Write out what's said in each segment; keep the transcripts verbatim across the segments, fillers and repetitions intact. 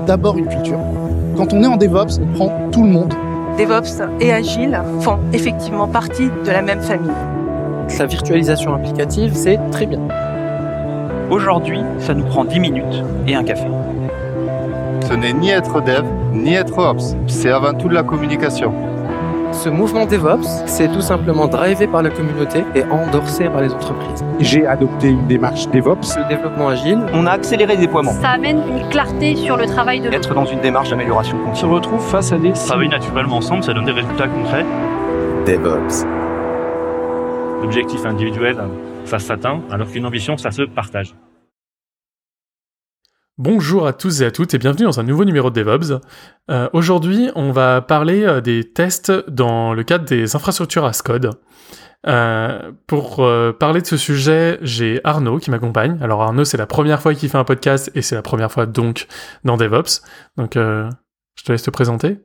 d'abord une culture. Quand on est en DevOps, on prend tout le monde. DevOps et Agile font effectivement partie de la même famille. La virtualisation applicative, c'est très bien. Aujourd'hui, ça nous prend dix minutes et un café. Ce n'est ni être dev, ni être ops. C'est avant tout de la communication. Ce mouvement DevOps, c'est tout simplement drivé par la communauté et endorsé par les entreprises. J'ai adopté une démarche DevOps. Le développement agile, on a accéléré le déploiement. Ça amène une clarté sur le travail de l'autre. Être dans une démarche d'amélioration continue. On se retrouve face à des... Travailler naturellement ensemble, ça donne des résultats concrets. DevOps. L'objectif individuel, ça s'atteint, alors qu'une ambition, ça se partage. Bonjour à tous et à toutes et bienvenue dans un nouveau numéro de DevOps. Euh, aujourd'hui, on va parler euh, des tests dans le cadre des infrastructures as code. Euh, pour euh, parler de ce sujet, j'ai Arnaud qui m'accompagne. Alors Arnaud, c'est la première fois qu'il fait un podcast et c'est la première fois donc dans DevOps. Donc euh, je te laisse te présenter.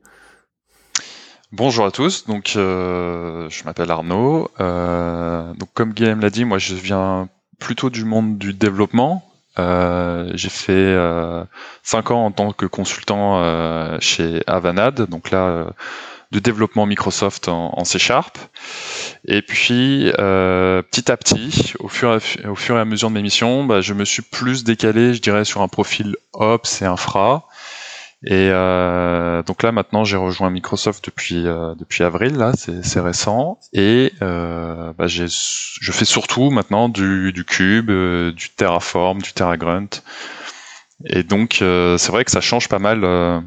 Bonjour à tous, donc euh, je m'appelle Arnaud. Euh, donc comme Guillaume l'a dit, moi je viens plutôt du monde du développement. Euh, j'ai fait euh, cinq ans en tant que consultant euh, chez Avanade, donc là euh, de développement Microsoft en, en C Sharp. Et puis euh, petit à petit, au fur, et, au fur et à mesure de mes missions, bah, je me suis plus décalé, je dirais, sur un profil Ops et Infra. Et euh, donc là maintenant j'ai rejoint Microsoft depuis euh, depuis avril, là c'est, c'est récent, et euh, bah, j'ai je fais surtout maintenant du du Cube, euh, du Terraform, du TerraGrunt, et donc euh, c'est vrai que ça change pas mal euh,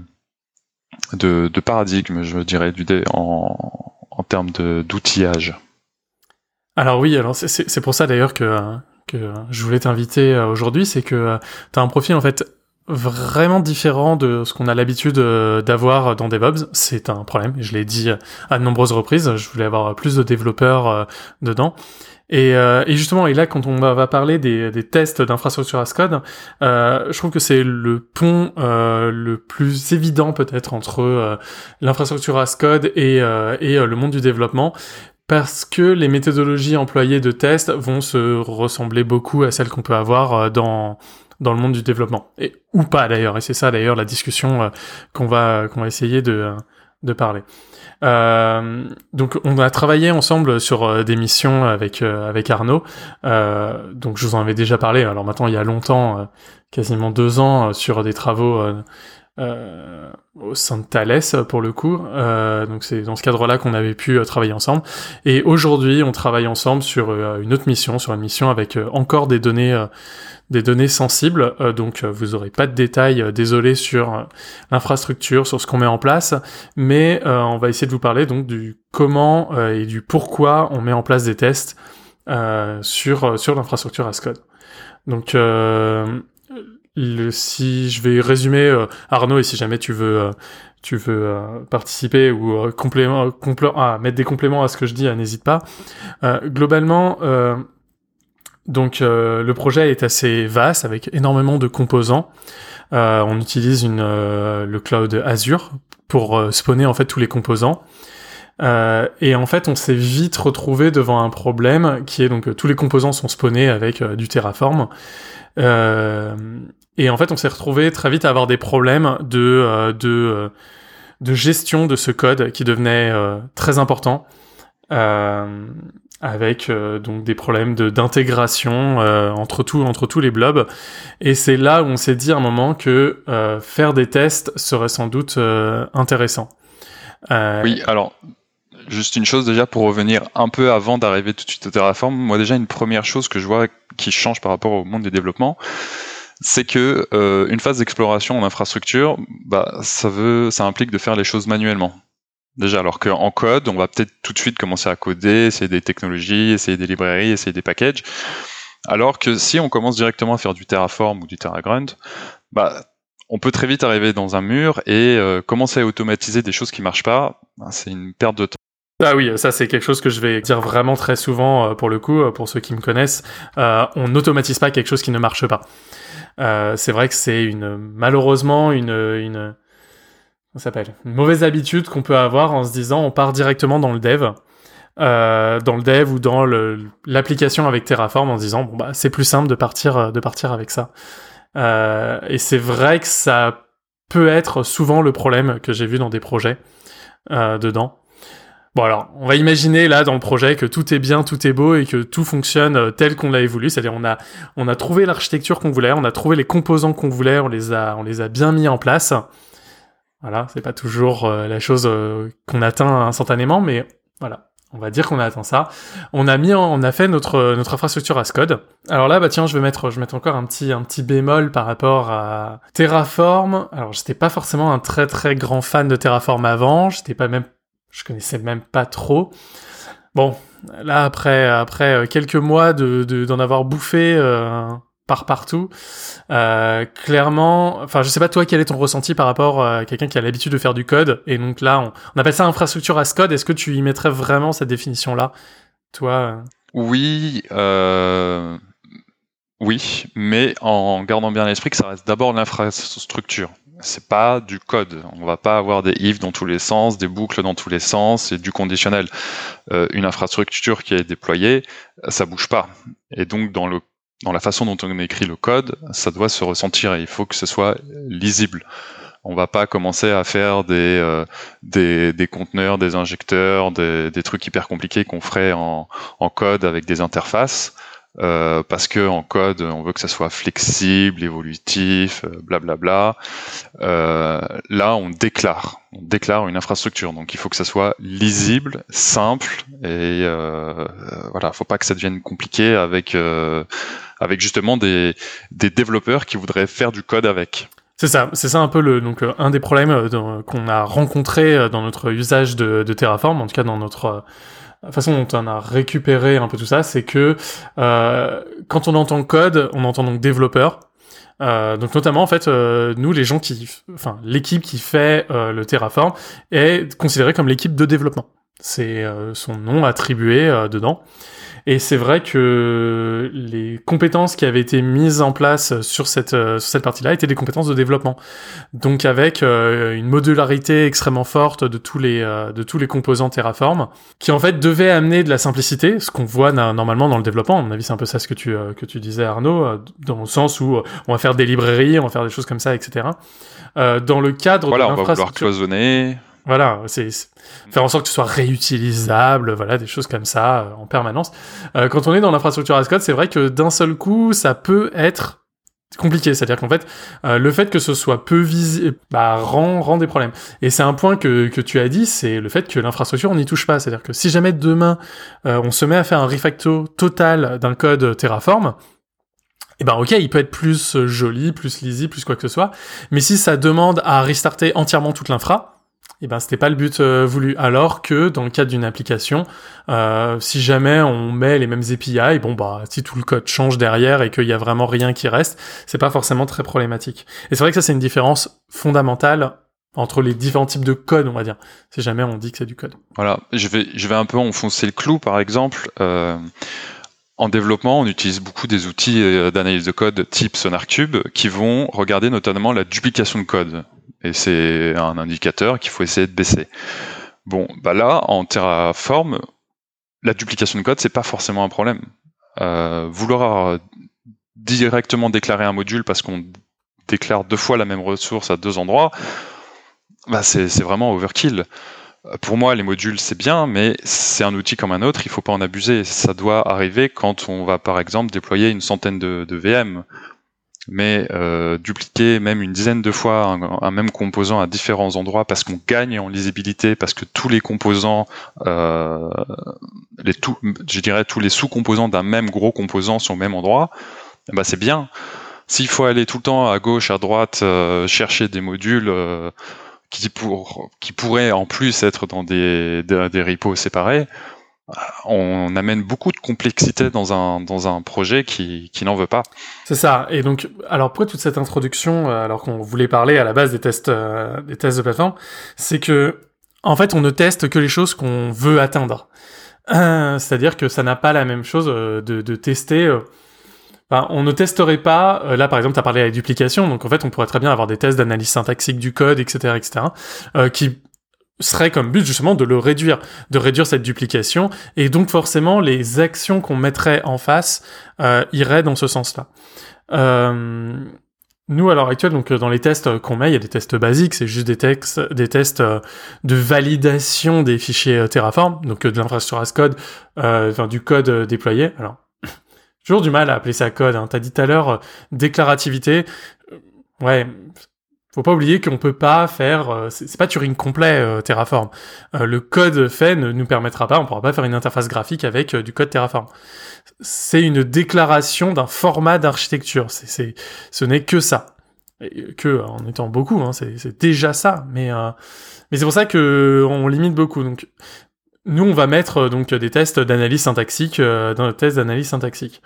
de de paradigme, je dirais, du dé, en en termes de d'outillage. Alors oui, alors c'est c'est, c'est pour ça d'ailleurs que que je voulais t'inviter aujourd'hui, c'est que t'as un profil en fait vraiment différent de ce qu'on a l'habitude d'avoir dans DevOps. C'est un problème, je l'ai dit à de nombreuses reprises, je voulais avoir plus de développeurs euh, dedans. Et, euh, et justement, et là, quand on va parler des, des tests d'infrastructure as code, euh, je trouve que c'est le pont euh, le plus évident peut-être entre euh, l'infrastructure as code et, euh, et euh, le monde du développement, parce que les méthodologies employées de test vont se ressembler beaucoup à celles qu'on peut avoir euh, dans dans le monde du développement, et ou pas d'ailleurs, et c'est ça d'ailleurs la discussion euh, qu'on va qu'on va essayer de de parler. Euh, donc on a travaillé ensemble sur euh, des missions avec euh, avec Arnaud. Euh, donc je vous en avais déjà parlé. Alors maintenant il y a longtemps, euh, quasiment deux ans, euh, sur des travaux euh, euh, au sein de Thales pour le coup. Euh, donc c'est dans ce cadre-là qu'on avait pu euh, travailler ensemble. Et aujourd'hui on travaille ensemble sur euh, une autre mission, sur une mission avec euh, encore des données. Euh, des données sensibles, euh, donc euh, vous aurez pas de détails, euh, désolé, sur euh, l'infrastructure, sur ce qu'on met en place, mais euh, on va essayer de vous parler donc du comment euh, et du pourquoi on met en place des tests euh, sur euh, sur l'infrastructure as code. Donc euh, le, si je vais résumer, euh, Arnaud, et si jamais tu veux euh, tu veux euh, participer ou euh, complément, complé- ah, mettre des compléments à ce que je dis, euh, n'hésite pas. Euh, globalement, euh, Donc euh, le projet est assez vaste avec énormément de composants. Euh, on utilise une, euh, le cloud Azure pour euh, spawner en fait tous les composants. Euh, et en fait on s'est vite retrouvé devant un problème qui est donc euh, tous les composants sont spawnés avec euh, du Terraform. Euh, et en fait on s'est retrouvé très vite à avoir des problèmes de euh, de euh, de gestion de ce code qui devenait euh, très important. Euh, avec euh, donc des problèmes de d'intégration euh, entre tout entre tous les blobs, et c'est là où on s'est dit à un moment que euh, faire des tests serait sans doute euh, intéressant. Euh... Oui, alors juste une chose déjà pour revenir un peu avant d'arriver tout de suite au Terraform. Moi déjà une première chose que je vois qui change par rapport au monde du développement, c'est que euh, une phase d'exploration en infrastructure, bah ça veut ça implique de faire les choses manuellement. Déjà, alors qu'en code, on va peut-être tout de suite commencer à coder, essayer des technologies, essayer des librairies, essayer des packages. Alors que si on commence directement à faire du Terraform ou du TerraGrunt, bah, on peut très vite arriver dans un mur et euh, commencer à automatiser des choses qui marchent pas. Bah, c'est une perte de temps. Ah oui, ça c'est quelque chose que je vais dire vraiment très souvent euh, pour le coup, pour ceux qui me connaissent. Euh, on n'automatise pas quelque chose qui ne marche pas. Euh, c'est vrai que c'est une malheureusement une une ça s'appelle une mauvaise habitude qu'on peut avoir en se disant on part directement dans le dev, euh, dans le dev ou dans le, l'application avec Terraform en se disant bon bah c'est plus simple de partir de partir avec ça. Euh, et c'est vrai que ça peut être souvent le problème que j'ai vu dans des projets euh, dedans. Bon alors, on va imaginer là dans le projet que tout est bien, tout est beau et que tout fonctionne tel qu'on l'avait voulu, c'est-à-dire on a on a trouvé l'architecture qu'on voulait, on a trouvé les composants qu'on voulait, on les a on les a bien mis en place. Voilà, c'est pas toujours euh, la chose euh, qu'on atteint instantanément, mais voilà. On va dire qu'on a atteint ça. On a mis, en, on a fait notre notre infrastructure as code. Alors là, bah tiens, je vais mettre, je vais mettre encore un petit un petit bémol par rapport à Terraform. Alors j'étais pas forcément un très très grand fan de Terraform avant. J'étais pas même, je connaissais même pas trop. Bon, là après après quelques mois de, de d'en avoir bouffé euh, par partout, euh, clairement, enfin je sais pas toi quel est ton ressenti par rapport à quelqu'un qui a l'habitude de faire du code, et donc là on, on appelle ça infrastructure as code. Est-ce que tu y mettrais vraiment cette définition là, toi euh... Oui, euh... oui, mais en gardant bien à l'esprit que ça reste d'abord l'infrastructure. C'est pas du code. On va pas avoir des if dans tous les sens, des boucles dans tous les sens et du conditionnel. Euh, une infrastructure qui est déployée, ça bouge pas. Et donc dans le dans la façon dont on écrit le code, ça doit se ressentir et il faut que ce soit lisible. On va pas commencer à faire des euh, des, des conteneurs, des injecteurs, des, des trucs hyper compliqués qu'on ferait en, en code avec des interfaces, euh, parce que en code, on veut que ça soit flexible, évolutif, blablabla. Euh, là, on déclare, on déclare une infrastructure, donc il faut que ça soit lisible, simple et euh, voilà, faut pas que ça devienne compliqué avec euh, avec justement des, des développeurs qui voudraient faire du code avec. C'est ça, c'est ça un peu le donc euh, un des problèmes euh, dans, qu'on a rencontré euh, dans notre usage de, de Terraform, en tout cas dans notre euh, la façon dont on a récupéré un peu tout ça, c'est que euh, quand on entend code, on entend donc développeur. Euh, donc notamment en fait, euh, nous les gens qui, enfin l'équipe qui fait euh, le Terraform est considérée comme l'équipe de développement. C'est euh, son nom attribué euh, dedans. Et c'est vrai que les compétences qui avaient été mises en place sur cette euh, sur cette partie-là étaient des compétences de développement. Donc avec euh, une modularité extrêmement forte de tous les euh, de tous les composants Terraform, qui en fait devaient amener de la simplicité, ce qu'on voit na- normalement dans le développement. À mon avis, c'est un peu ça ce que tu euh, que tu disais, Arnaud, euh, dans le sens où euh, on va faire des librairies, on va faire des choses comme ça, et cetera. Euh, dans le cadre voilà, de l'infrastructure, on va vouloir cloisonner. Voilà, c'est, c'est faire en sorte que ce soit réutilisable, voilà, des choses comme ça euh, en permanence. Euh, quand on est dans l'infrastructure as code, c'est vrai que d'un seul coup, ça peut être compliqué. C'est-à-dire qu'en fait, euh, le fait que ce soit peu visible, bah, rend, rend des problèmes. Et c'est un point que, que tu as dit, c'est le fait que l'infrastructure, on n'y touche pas. C'est-à-dire que si jamais demain, euh, on se met à faire un refacto total d'un code Terraform, eh ben ok, il peut être plus joli, plus lisible, plus quoi que ce soit. Mais si ça demande à restarter entièrement toute l'infra, eh ben c'était pas le but euh, voulu. Alors que dans le cadre d'une application, euh, si jamais on met les mêmes A P I, bon bah si tout le code change derrière et qu'il y a vraiment rien qui reste, c'est pas forcément très problématique. Et c'est vrai que ça c'est une différence fondamentale entre les différents types de code, on va dire. Si jamais on dit que c'est du code. Voilà, je vais je vais un peu enfoncer le clou. Par exemple, euh, en développement, on utilise beaucoup des outils d'analyse de code type SonarCube qui vont regarder notamment la duplication de code. Et c'est un indicateur qu'il faut essayer de baisser. Bon, bah là, en Terraform, la duplication de code, c'est pas forcément un problème. Euh, vouloir directement déclarer un module parce qu'on déclare deux fois la même ressource à deux endroits, bah c'est, c'est vraiment overkill. Pour moi, les modules, c'est bien, mais c'est un outil comme un autre, il faut pas en abuser. Ça doit arriver quand on va, par exemple, déployer une centaine de, de V M. Mais euh, dupliquer même une dizaine de fois un, un même composant à différents endroits parce qu'on gagne en lisibilité, parce que tous les composants, euh, les tout, je dirais tous les sous-composants d'un même gros composant sont au même endroit, bah c'est bien. S'il faut aller tout le temps à gauche, à droite, euh, chercher des modules euh, qui, pour, qui pourraient en plus être dans des, des, des repos séparés, on amène beaucoup de complexité dans un dans un projet qui qui n'en veut pas. C'est ça. Et donc, alors pourquoi toute cette introduction, alors qu'on voulait parler à la base des tests euh, des tests de plateforme, c'est que en fait, on ne teste que les choses qu'on veut atteindre. Euh, c'est-à-dire que ça n'a pas la même chose euh, de de tester. Euh, Enfin, on ne testerait pas, euh, là par exemple tu as parlé de la duplication, donc en fait on pourrait très bien avoir des tests d'analyse syntaxique du code, et cetera, et cetera, euh, qui serait comme but justement de le réduire, de réduire cette duplication, et donc forcément les actions qu'on mettrait en face euh, iraient dans ce sens-là. Euh, Nous, à l'heure actuelle, donc dans les tests qu'on met, il y a des tests basiques, c'est juste des, textes, des tests de validation des fichiers Terraform, donc de l'infrastructure as code, euh, enfin du code déployé. Alors, j'ai toujours du mal à appeler ça code. Hein. T'as dit tout à l'heure déclarativité. Ouais, faut pas oublier qu'on peut pas faire. C'est, c'est pas Turing complet euh, Terraform. Euh, le code fait ne nous permettra pas. On pourra pas faire une interface graphique avec euh, du code Terraform. C'est une déclaration d'un format d'architecture. C'est, c'est, ce n'est que ça. Et que en étant beaucoup, hein, c'est, c'est déjà ça. Mais, euh, mais c'est pour ça que on limite beaucoup. Donc, nous, on va mettre euh, donc des tests d'analyse syntaxique euh, dans le test d'analyse syntaxique.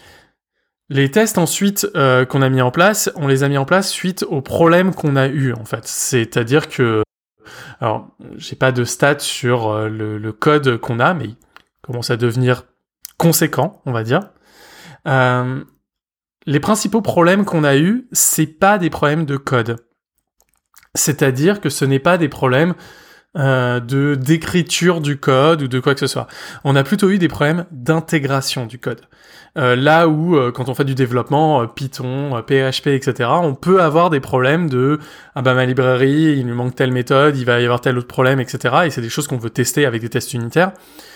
Les tests ensuite euh, qu'on a mis en place, on les a mis en place suite aux problèmes qu'on a eu en fait. C'est-à-dire que, alors, j'ai pas de stats sur euh, le, le code qu'on a, mais il commence à devenir conséquent, on va dire. Euh, les principaux problèmes qu'on a eus, c'est pas des problèmes de code. C'est-à-dire que ce n'est pas des problèmes euh, de d'écriture du code ou de quoi que ce soit. On a plutôt eu des problèmes d'intégration du code. Euh, là où, euh, quand on fait du développement, euh, Python, euh, P H P, et cetera, on peut avoir des problèmes de « Ah bah ma librairie, il lui manque telle méthode, il va y avoir tel autre problème, et cetera » Et c'est des choses qu'on veut tester avec des tests unitaires.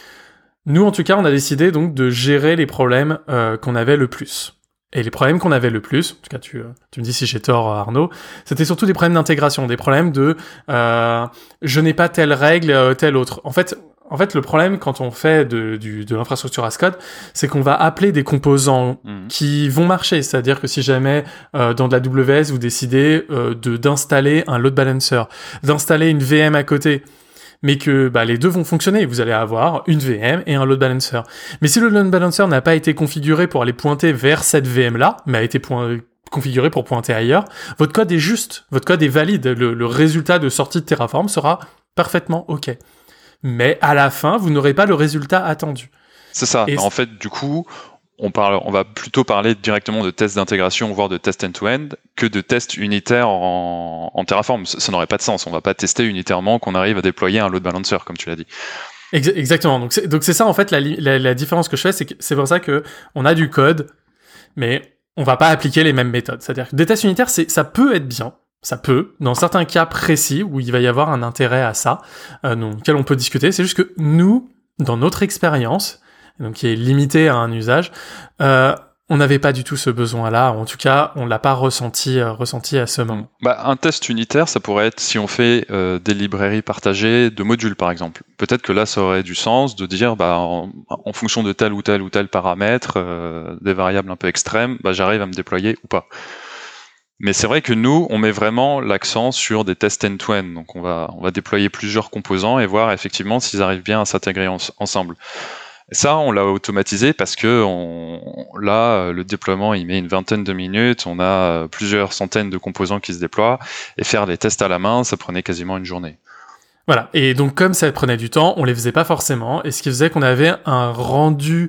Nous, en tout cas, on a décidé donc de gérer les problèmes euh, qu'on avait le plus. Et les problèmes qu'on avait le plus, en tout cas tu, tu me dis si j'ai tort Arnaud, c'était surtout des problèmes d'intégration, des problèmes de euh, « je n'ai pas telle règle, euh, telle autre ». En fait, en fait, le problème quand on fait de, du, de l'infrastructure as code, c'est qu'on va appeler des composants mmh. qui vont marcher. C'est-à-dire que si jamais euh, dans de la W S vous décidez euh, de, d'installer un load balancer, d'installer une V M à côté, mais que bah, les deux vont fonctionner. Vous allez avoir une V M et un load balancer. Mais si le load balancer n'a pas été configuré pour aller pointer vers cette V M-là, mais a été point... configuré pour pointer ailleurs, votre code est juste, votre code est valide. Le, le résultat de sortie de Terraform sera parfaitement OK. Mais à la fin, vous n'aurez pas le résultat attendu. C'est ça. Et en fait, du coup, on, parle, on va plutôt parler directement de tests d'intégration, voire de tests end-to-end, que de tests unitaires en, en Terraform. Ça, ça n'aurait pas de sens. On va pas tester unitairement qu'on arrive à déployer un load balancer, comme tu l'as dit. Exactement. Donc c'est, donc c'est ça, en fait, la, la, la différence que je fais, c'est que c'est pour ça que on a du code, mais on va pas appliquer les mêmes méthodes. C'est-à-dire que des tests unitaires, c'est, ça peut être bien. Ça peut, dans certains cas précis où il va y avoir un intérêt à ça, euh, dans lequel on peut discuter. C'est juste que nous, dans notre expérience, donc qui est limitée à un usage, euh, on n'avait pas du tout ce besoin-là. En tout cas, on l'a pas ressenti, euh, ressenti à ce moment. Bah, un test unitaire, ça pourrait être si on fait euh, des librairies partagées de modules, par exemple. Peut-être que là, ça aurait du sens de dire, bah, en, en fonction de tel ou tel ou tel paramètre, euh, des variables un peu extrêmes, bah, j'arrive à me déployer ou pas. Mais c'est vrai que nous, on met vraiment l'accent sur des tests end-to-end. Donc on va, on va déployer plusieurs composants et voir effectivement s'ils arrivent bien à s'intégrer en, ensemble. Et ça, on l'a automatisé parce que on, là, le déploiement, il met une vingtaine de minutes. On a plusieurs centaines de composants qui se déploient. Et faire les tests à la main, ça prenait quasiment une journée. Voilà. Et donc comme ça prenait du temps, on les faisait pas forcément. Et ce qui faisait qu'on avait un rendu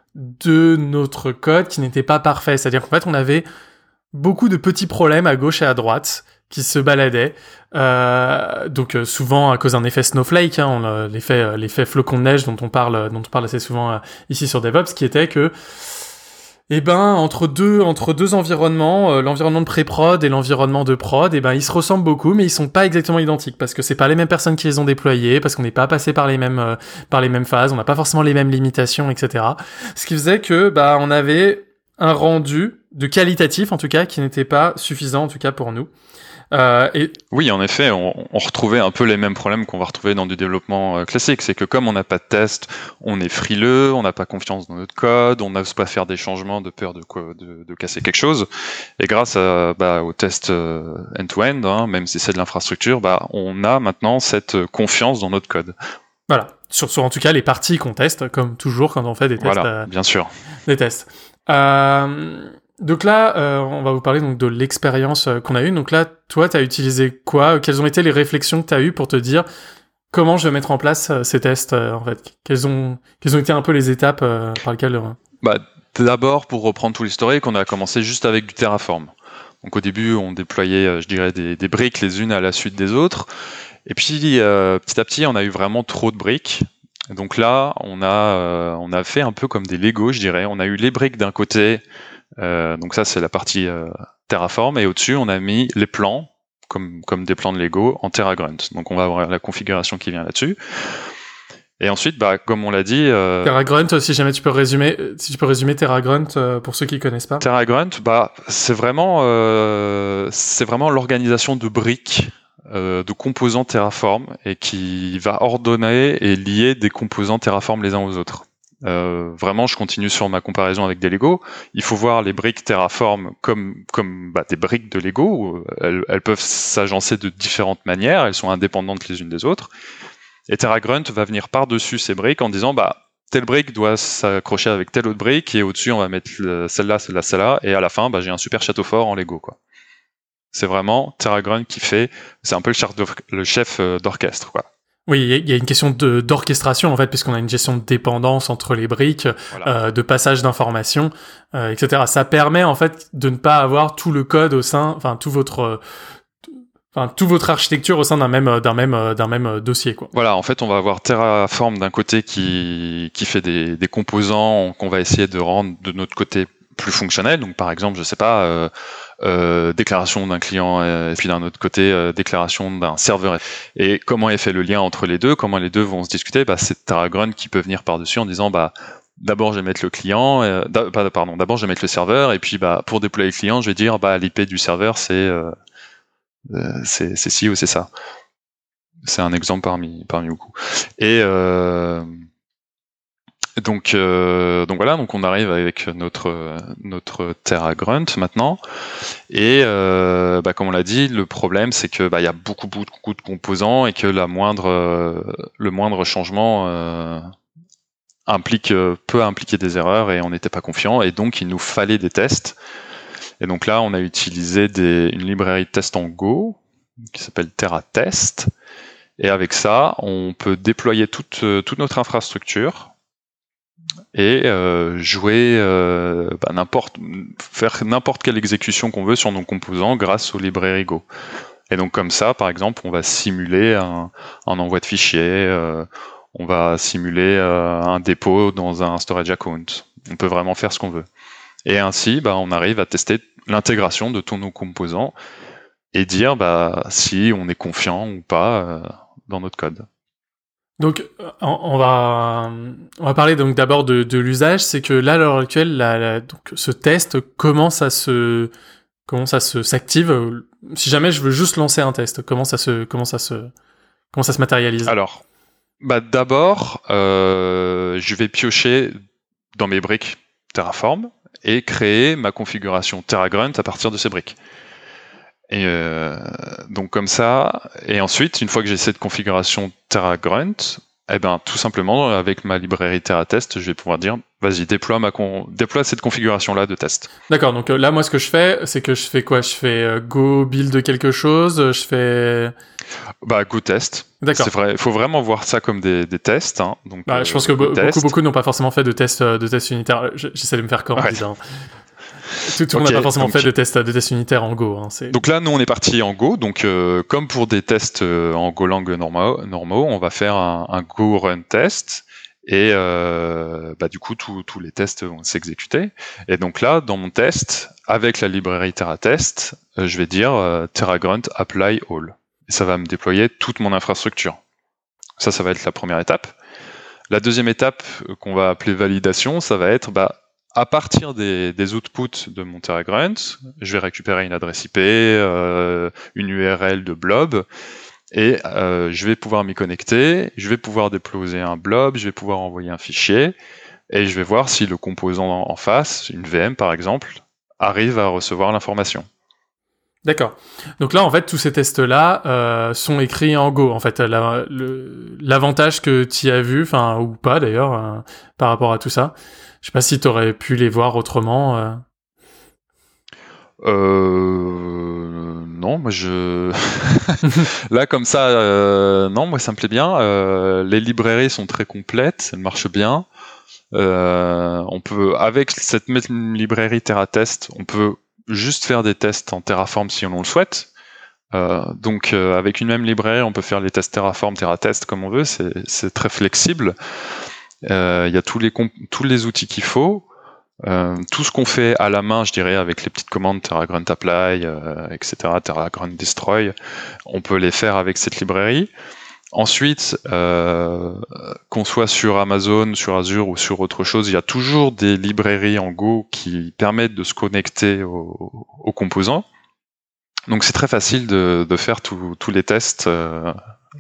de notre code qui n'était pas parfait. C'est-à-dire qu'en fait, on avait beaucoup de petits problèmes à gauche et à droite qui se baladaient, euh, donc euh, souvent à cause d'un effet snowflake, hein, on, euh, l'effet, euh, l'effet flocon de neige dont on parle, dont on parle assez souvent euh, ici sur DevOps, qui était que, eh ben entre deux entre deux environnements, euh, l'environnement de pré-prod et l'environnement de prod, eh ben ils se ressemblent beaucoup, mais ils sont pas exactement identiques parce que c'est pas les mêmes personnes qui les ont déployés, parce qu'on n'est pas passé par les mêmes euh, par les mêmes phases, on n'a pas forcément les mêmes limitations, et cetera. Ce qui faisait que bah on avait un rendu de qualitatif, en tout cas, qui n'était pas suffisant, en tout cas pour nous. Euh, et... Oui, en effet, on, on retrouvait un peu les mêmes problèmes qu'on va retrouver dans du développement euh, classique. C'est que comme on n'a pas de test, on est frileux, on n'a pas confiance dans notre code, on n'ose pas faire des changements de peur de, quoi, de, de casser quelque chose. Et grâce à, bah, au test euh, end-to-end, hein, même si c'est de l'infrastructure, bah, on a maintenant cette confiance dans notre code. Voilà, sur, sur en tout cas les parties qu'on teste, comme toujours quand on fait des tests. Voilà, euh, bien sûr. Des tests. Euh, donc là, euh, on va vous parler donc de l'expérience qu'on a eue. Donc là, toi, tu as utilisé quoi ? Quelles ont été les réflexions que tu as eues pour te dire comment je vais mettre en place euh, ces tests euh, en fait ? Quelles ont, quelles ont été un peu les étapes euh, par lesquelles euh... Bah, d'abord, pour reprendre tout l'historique, on a commencé juste avec du Terraform. Donc au début, on déployait, je dirais, des, des briques les unes à la suite des autres. Et puis, euh, petit à petit, on a eu vraiment trop de briques. Donc là, on a, euh, on a fait un peu comme des Lego, je dirais. On a eu les briques d'un côté, Euh, donc ça, c'est la partie euh, Terraform. Et au-dessus, on a mis les plans, comme, comme des plans de Lego, en TerraGrunt. Donc on va avoir la configuration qui vient là-dessus. Et ensuite, bah, comme on l'a dit... Euh... TerraGrunt, si jamais tu peux résumer, si tu peux résumer TerraGrunt euh, pour ceux qui connaissent pas. TerraGrunt, bah, c'est vraiment, euh, c'est vraiment l'organisation de briques, euh, de composants Terraform, et qui va ordonner et lier des composants Terraform les uns aux autres. Euh, vraiment, je continue sur ma comparaison avec des Lego. Il faut voir les briques Terraform comme, comme bah, des briques de Lego. Elles, elles peuvent s'agencer de différentes manières, elles sont indépendantes les unes des autres. Et TerraGrunt va venir par-dessus ces briques en disant, bah, telle brique doit s'accrocher avec telle autre brique, et au-dessus, on va mettre celle-là, celle-là, celle-là, et à la fin, bah, j'ai un super château fort en Lego, quoi. C'est vraiment TerraGrunt qui fait, c'est un peu le chef, le chef d'orchestre, quoi. Oui, il y a une question de, d'orchestration, en fait, puisqu'on a une gestion de dépendance entre les briques, voilà. euh, de passage d'informations, euh, et cetera. Ça permet, en fait, de ne pas avoir tout le code au sein, enfin, tout votre, Enfin, toute votre architecture au sein d'un même, d'un même, d'un même dossier, quoi. Voilà, en fait, on va avoir Terraform d'un côté qui, qui fait des, des composants qu'on va essayer de rendre de notre côté plus fonctionnels. Donc, par exemple, je sais pas, euh, euh, déclaration d'un client, et puis d'un autre côté, euh, déclaration d'un serveur. Et comment est fait le lien entre les deux, comment les deux vont se discuter, bah, c'est TerraGrunt qui peut venir par-dessus en disant, bah, d'abord, je vais mettre le client, euh, pardon, d'abord, je vais mettre le serveur, et puis, bah, pour déployer le client, je vais dire, bah, l'I P du serveur, c'est, euh, c'est, c'est ci ou c'est ça. C'est un exemple parmi parmi beaucoup. Et euh, donc euh, donc voilà, donc on arrive avec notre notre TerraGrunt maintenant. Et euh, bah, comme on l'a dit, le problème c'est que bah il y a beaucoup beaucoup de composants et que la moindre euh, le moindre changement euh, implique peut impliquer des erreurs et on n'était pas confiant et donc il nous fallait des tests. Et donc là, on a utilisé des, une librairie de test en Go qui s'appelle TerraTest. Et avec ça, on peut déployer toute, toute notre infrastructure et euh, jouer euh, bah, n'importe, faire n'importe quelle exécution qu'on veut sur nos composants grâce aux librairies Go. Et donc comme ça, par exemple, on va simuler un, un envoi de fichiers, euh, on va simuler euh, un dépôt dans un storage account. On peut vraiment faire ce qu'on veut. Et ainsi, bah, on arrive à tester l'intégration de tous nos composants et dire bah, si on est confiant ou pas euh, dans notre code. Donc, on va on va parler donc d'abord de, de l'usage. C'est que là, à l'heure actuelle, la, la, donc ce test commence à se comment ça se s'active. Si jamais je veux juste lancer un test, comment ça se comment ça se comment ça se matérialise? Alors, bah d'abord, euh, je vais piocher dans mes briques Terraform et créer ma configuration TerraGrunt à partir de ces briques. Et euh, donc comme ça, et ensuite, une fois que j'ai cette configuration TerraGrunt, eh ben tout simplement avec ma librairie TerraTest, je vais pouvoir dire, vas-y, déploie ma con- déploie cette configuration-là de test. D'accord. Donc euh, là, moi, ce que je fais, c'est que je fais quoi? Je fais euh, Go build quelque chose. Je fais bah Go test. D'accord. C'est vrai. Il faut vraiment voir ça comme des, des tests. Hein. Donc bah, euh, je pense que bo- beaucoup beaucoup n'ont pas forcément fait de tests de tests unitaires. Je, j'essaie de me faire corriger. Ouais. Hein. Tout, tout le monde n'a pas forcément donc, fait de tests de tests unitaires en Go. Hein, c'est... Donc là, nous, on est parti en Go. Donc, euh, comme pour des tests euh, en Golang normaux, normaux, on va faire un, un Go run test. Et euh, bah, du coup, tous les tests vont s'exécuter. Et donc là, dans mon test, avec la librairie TerraTest, euh, je vais dire euh, TerraGrunt apply all. Et ça va me déployer toute mon infrastructure. Ça, ça va être la première étape. La deuxième étape euh, qu'on va appeler validation, ça va être... bah, à partir des, des outputs de mon TerraGrunt, je vais récupérer une adresse I P, euh, une U R L de blob, et euh, je vais pouvoir m'y connecter, je vais pouvoir déployer un blob, je vais pouvoir envoyer un fichier, et je vais voir si le composant en face, une V M par exemple, arrive à recevoir l'information. D'accord. Donc là, en fait, tous ces tests-là euh, sont écrits en Go. En fait, la, le, l'avantage que tu as vu, enfin ou pas d'ailleurs, euh, par rapport à tout ça. Je sais pas si tu aurais pu les voir autrement. Euh... Euh... Non, moi je... Là, comme ça, euh... non, moi ça me plaît bien. Euh... Les librairies sont très complètes, elles marchent bien. Euh... On peut, avec cette même librairie TerraTest, on peut juste faire des tests en Terraform si on le souhaite. Euh, donc, euh, avec une même librairie, on peut faire les tests Terraform, TerraTest comme on veut. C'est, c'est très flexible. Il euh, y a tous les, comp- tous les outils qu'il faut. Euh, tout ce qu'on fait à la main, je dirais, avec les petites commandes Terra Grunt Apply, euh, et cetera, Terra Grunt Destroy, on peut les faire avec cette librairie. Ensuite, euh, qu'on soit sur Amazon, sur Azure ou sur autre chose, il y a toujours des librairies en Go qui permettent de se connecter aux, aux composants. Donc c'est très facile de, de faire tous les tests euh,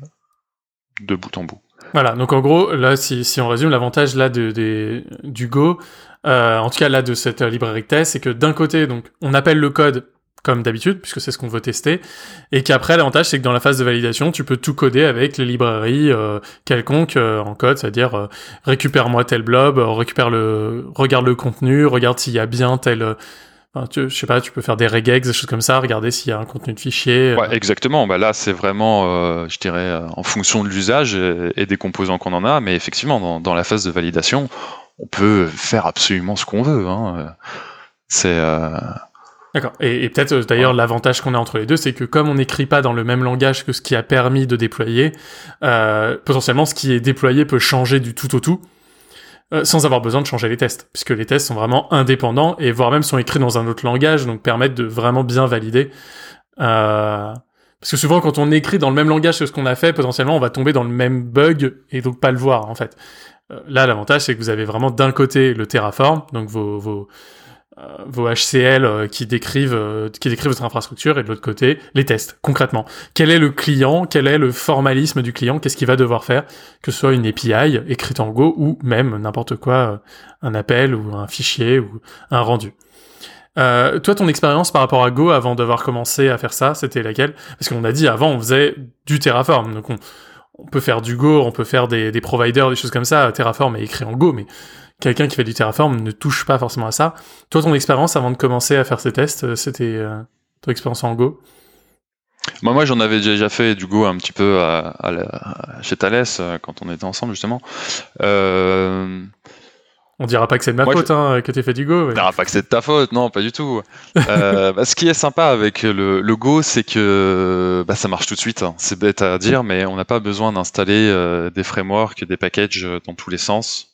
de bout en bout. Voilà, donc en gros, là, si, si on résume, l'avantage là de, de, du Go, euh, en tout cas là de cette librairie de test, c'est que d'un côté, donc, on appelle le code comme d'habitude, puisque c'est ce qu'on veut tester, et qu'après, l'avantage, c'est que dans la phase de validation, tu peux tout coder avec les librairies euh, quelconques euh, en code, c'est-à-dire euh, récupère-moi tel blob, euh, récupère le, regarde le contenu, regarde s'il y a bien tel... Euh, Tu, je sais pas, tu peux faire des regex, des choses comme ça, regarder s'il y a un contenu de fichier. Ouais, exactement. Bah là, c'est vraiment, euh, je dirais, euh, en fonction de l'usage et, et des composants qu'on en a. Mais effectivement, dans, dans la phase de validation, on peut faire absolument ce qu'on veut. Hein. C'est. Euh... D'accord. Et, et peut-être d'ailleurs ouais. L'avantage qu'on a entre les deux, c'est que comme on n'écrit pas dans le même langage que ce qui a permis de déployer, euh, potentiellement ce qui est déployé peut changer du tout au tout. Euh, sans avoir besoin de changer les tests, puisque les tests sont vraiment indépendants, et voire même sont écrits dans un autre langage, donc permettent de vraiment bien valider. Euh... Parce que souvent, quand on écrit dans le même langage que ce qu'on a fait, potentiellement, on va tomber dans le même bug, et donc pas le voir, en fait. Euh, là, l'avantage, c'est que vous avez vraiment d'un côté le Terraform, donc vos... vos Euh, vos H C L euh, qui décrivent euh, qui décrivent votre infrastructure, et de l'autre côté les tests concrètement. Quel est le client, quel est le formalisme du client, qu'est-ce qu'il va devoir faire, que ce soit une A P I écrite en Go ou même n'importe quoi, euh, un appel ou un fichier ou un rendu. Euh, toi, ton expérience par rapport à Go avant d'avoir commencé à faire ça, c'était laquelle? Parce qu'on a dit avant on faisait du Terraform, donc on, on peut faire du Go, on peut faire des, des providers, des choses comme ça. Terraform est écrit en Go, mais quelqu'un qui fait du Terraform ne touche pas forcément à ça. Toi, ton expérience avant de commencer à faire ces tests, c'était euh, ton expérience en Go? Moi, moi, j'en avais déjà fait du Go un petit peu à, à la, à, chez Thales, quand on était ensemble, justement. Euh... On dira pas que c'est de ma moi, faute je... hein, que t'aies fait du Go. On dira pas que c'est de ta faute, non, pas du tout. euh, bah, ce qui est sympa avec le, le Go, c'est que bah, ça marche tout de suite. Hein. C'est bête à dire, mais on n'a pas besoin d'installer euh, des frameworks, des packages dans tous les sens.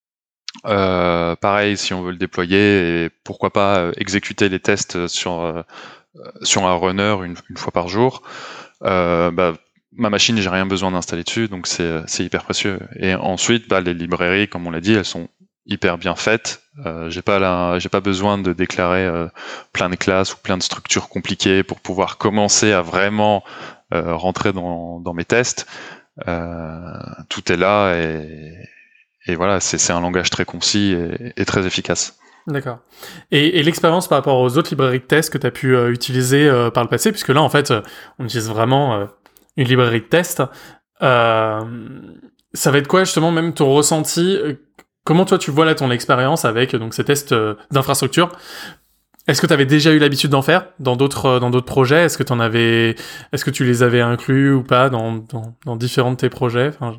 Euh, pareil, si on veut le déployer, et pourquoi pas euh, exécuter les tests sur euh, sur un runner une, une fois par jour. Euh, bah, ma machine, j'ai rien besoin d'installer dessus, donc c'est c'est hyper précieux. Et ensuite, bah, les librairies, comme on l'a dit, elles sont hyper bien faites. Euh, j'ai pas la, j'ai pas besoin de déclarer euh, plein de classes ou plein de structures compliquées pour pouvoir commencer à vraiment euh, rentrer dans dans mes tests. Euh, tout est là et Et voilà, c'est, c'est un langage très concis et, et très efficace. D'accord. Et, et l'expérience par rapport aux autres librairies de test que tu as pu euh, utiliser euh, par le passé, puisque là, en fait, euh, on utilise vraiment euh, une librairie de test. Euh, ça va être quoi, justement, même ton ressenti? Comment, toi, tu vois là ton expérience avec donc ces tests euh, d'infrastructure? Est-ce que tu avais déjà eu l'habitude d'en faire dans d'autres euh, dans d'autres projets? Est-ce que t'en avais, est-ce que tu les avais inclus ou pas dans dans, dans différents de tes projets? Enfin,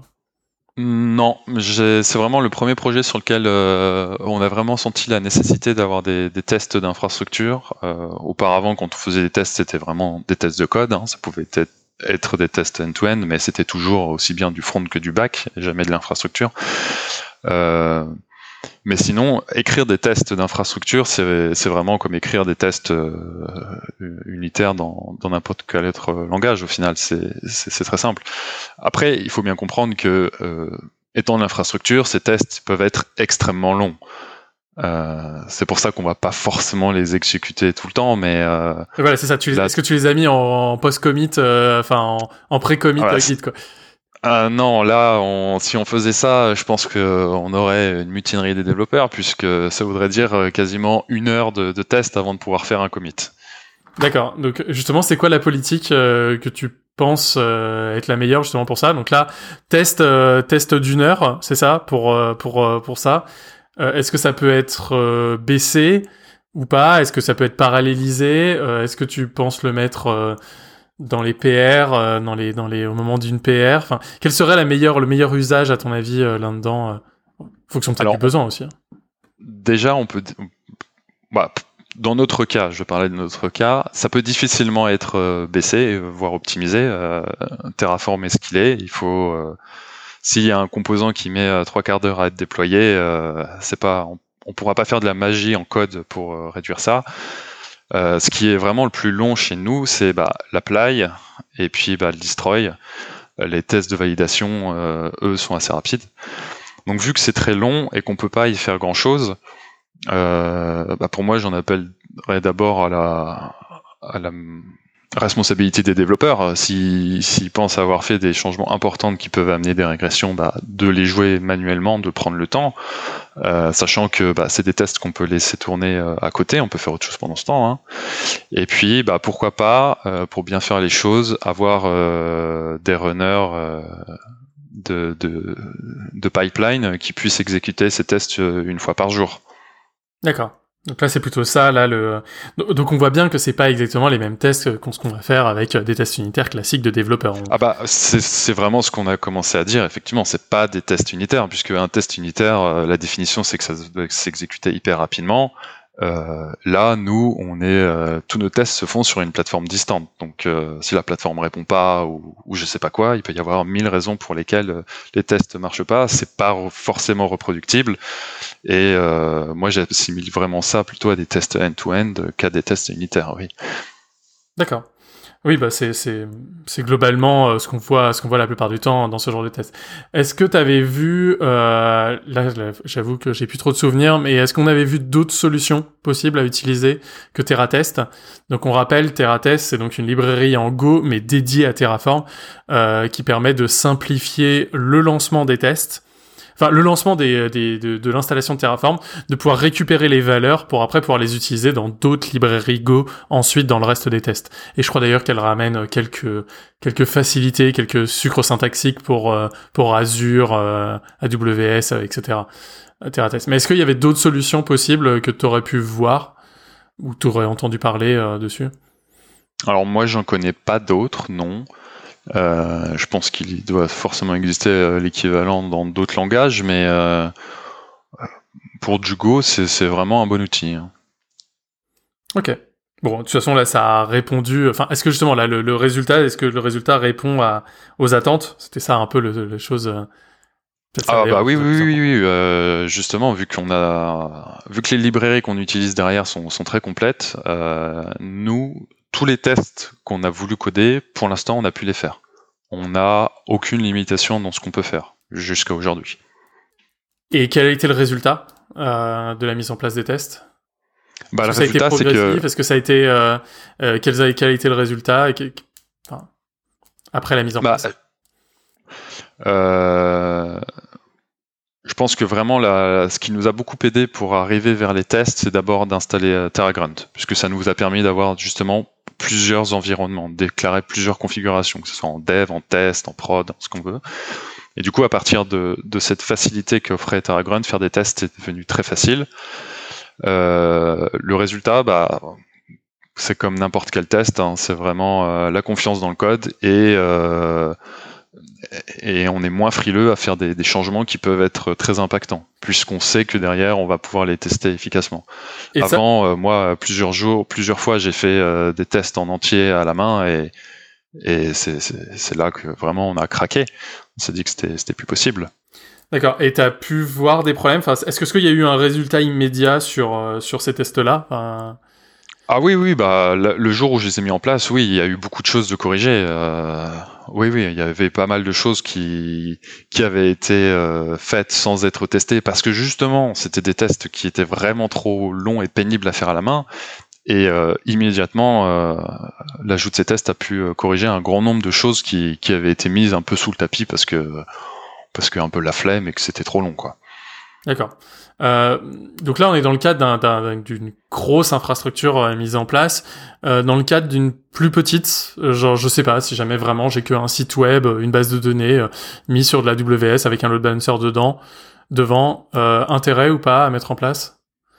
Non, j'ai, c'est vraiment le premier projet sur lequel euh, on a vraiment senti la nécessité d'avoir des, des tests d'infrastructure. Euh, auparavant, quand on faisait des tests, c'était vraiment des tests de code. Hein, ça pouvait être, être des tests end-to-end, mais c'était toujours aussi bien du front que du back, et jamais de l'infrastructure. Euh, mais sinon, écrire des tests d'infrastructure, c'est, c'est vraiment comme écrire des tests euh, unitaires dans, dans n'importe quel autre langage. Au final, c'est, c'est, c'est très simple. Après, il faut bien comprendre que, euh, étant de l'infrastructure, ces tests peuvent être extrêmement longs. Euh, c'est pour ça qu'on va pas forcément les exécuter tout le temps, mais euh, voilà, c'est ça. Tu les, là, est-ce que tu les as mis en, en post-commit, euh, enfin en, en pré-commit voilà, Git, quoi? Ah non, là, on, si on faisait ça, je pense qu'on aurait une mutinerie des développeurs, puisque ça voudrait dire quasiment une heure de, de test avant de pouvoir faire un commit. D'accord. Donc justement, c'est quoi la politique euh, que tu penses euh, être la meilleure justement pour ça? Donc là, test euh, test d'une heure, c'est ça pour euh, pour euh, pour ça. Euh, est-ce que ça peut être euh, baissé ou pas? Est-ce que ça peut être parallélisé? euh, Est-ce que tu penses le mettre euh, dans les P R, euh, dans les, dans les, au moment d'une P R, enfin, quel serait la meilleure, le meilleur usage à ton avis euh, là-dedans, euh, en fonction de tes besoins aussi. Hein. Déjà, on peut, bah, dans notre cas, je parlais de notre cas, ça peut difficilement être euh, baissé, voire optimisé. Euh, Terraform est ce qu'il est. Il faut, euh, s'il y a un composant qui met euh, trois quarts d'heure à être déployé, euh, c'est pas, on, on pourra pas faire de la magie en code pour euh, réduire ça. Euh, ce qui est vraiment le plus long chez nous, c'est bah, l'apply et puis bah, le destroy. Les tests de validation, euh, eux, sont assez rapides. Donc vu que c'est très long et qu'on peut pas y faire grand-chose, euh, bah, pour moi, j'en appellerais d'abord à la, à la responsabilité des développeurs. S'ils s'ils pensent avoir fait des changements importants qui peuvent amener des régressions, bah, de les jouer manuellement, de prendre le temps, euh, sachant que bah, c'est des tests qu'on peut laisser tourner euh, à côté, on peut faire autre chose pendant ce temps. Hein. Et puis, bah, pourquoi pas, euh, pour bien faire les choses, avoir euh, des runners euh, de, de, de pipeline qui puissent exécuter ces tests une fois par jour. D'accord. Donc là, c'est plutôt ça, là, le... Donc on voit bien que c'est pas exactement les mêmes tests qu'on ce qu'on va faire avec des tests unitaires classiques de développeurs. Ah bah, c'est, c'est vraiment ce qu'on a commencé à dire, effectivement, c'est pas des tests unitaires, puisque un test unitaire, la définition, c'est que ça doit s'exécuter hyper rapidement. Euh, là, nous, on est, euh, tous nos tests se font sur une plateforme distante. Donc, euh, si la plateforme répond pas ou, ou je sais pas quoi, il peut y avoir mille raisons pour lesquelles euh, les tests marchent pas. C'est pas forcément reproductible. Et euh, moi, j'assimile vraiment ça plutôt à des tests end-to-end qu'à des tests unitaires. Oui. D'accord. Oui, bah c'est c'est c'est globalement euh, ce qu'on voit ce qu'on voit la plupart du temps dans ce genre de tests. Est-ce que tu avais vu euh, là, là j'avoue que j'ai plus trop de souvenirs, mais est-ce qu'on avait vu d'autres solutions possibles à utiliser que TerraTest? Donc on rappelle, TerraTest, c'est donc une librairie en Go mais dédiée à Terraform euh, qui permet de simplifier le lancement des tests. Enfin, le lancement des, des, de, de l'installation de Terraform, de pouvoir récupérer les valeurs pour après pouvoir les utiliser dans d'autres librairies Go ensuite dans le reste des tests. Et je crois d'ailleurs qu'elle ramène quelques quelques facilités, quelques sucres syntaxiques pour pour Azure, euh, A W S, et cetera. TerraTest. Mais est-ce qu'il y avait d'autres solutions possibles que tu aurais pu voir ou tu aurais entendu parler euh, dessus? Alors moi, j'en connais pas d'autres, non. Euh, je pense qu'il doit forcément exister euh, l'équivalent dans d'autres langages, mais euh, pour du Go, c'est, c'est vraiment un bon outil. Hein. Ok. Bon, de toute façon, là, ça a répondu... Enfin, est-ce que justement, là, le, le résultat, est-ce que le résultat répond à, aux attentes? C'était ça un peu le, les choses... Euh... Ah bah oui, oui, oui, oui. Euh, justement, vu qu'on a, vu que les librairies qu'on utilise derrière sont, sont très complètes, euh, nous... tous les tests qu'on a voulu coder, pour l'instant, on a pu les faire. On n'a aucune limitation dans ce qu'on peut faire, jusqu'à aujourd'hui. Et quel a été le résultat euh, de la mise en place des tests? Bah, Est-ce le que ça résultat, a été progressif? c'est que... Est-ce que ça a été... Euh, euh, quel, a, quel a été le résultat et quel... enfin, après la mise en bah, place? euh... Je pense que vraiment, la, ce qui nous a beaucoup aidé pour arriver vers les tests, c'est d'abord d'installer TerraGrunt, puisque ça nous a permis d'avoir justement plusieurs environnements, déclarer plusieurs configurations, que ce soit en dev, en test, en prod, ce qu'on veut. Et du coup, à partir de, de cette facilité qu'offrait TerraGrunt, faire des tests est devenu très facile. Euh, le résultat, bah, c'est comme n'importe quel test, hein, c'est vraiment euh, la confiance dans le code et euh, et on est moins frileux à faire des, des changements qui peuvent être très impactants, puisqu'on sait que derrière, on va pouvoir les tester efficacement. Et Avant, ça... euh, moi, plusieurs jours, plusieurs fois, j'ai fait euh, des tests en entier à la main, et, et c'est, c'est, c'est là que vraiment on a craqué. On s'est dit que c'était, c'était plus possible. D'accord. Et tu as pu voir des problèmes? Enfin, est-ce que, est-ce qu'il y a eu un résultat immédiat sur, euh, sur ces tests-là? Enfin... Ah oui, oui, bah, le jour où je les ai mis en place, oui, il y a eu beaucoup de choses de corriger. Euh, oui, oui, il y avait pas mal de choses qui, qui avaient été euh, faites sans être testées, parce que justement, c'était des tests qui étaient vraiment trop longs et pénibles à faire à la main. Et euh, immédiatement, euh, l'ajout de ces tests a pu euh, corriger un grand nombre de choses qui, qui avaient été mises un peu sous le tapis parce que, parce que un peu la flemme et que c'était trop long, quoi. D'accord. Euh, donc là, on est dans le cadre d'un, d'un, d'une grosse infrastructure euh, mise en place. Euh, dans le cadre d'une plus petite, euh, genre je sais pas si jamais vraiment j'ai qu'un site web, une base de données euh, mis sur de la A W S avec un load balancer dedans, devant, euh, intérêt ou pas à mettre en place?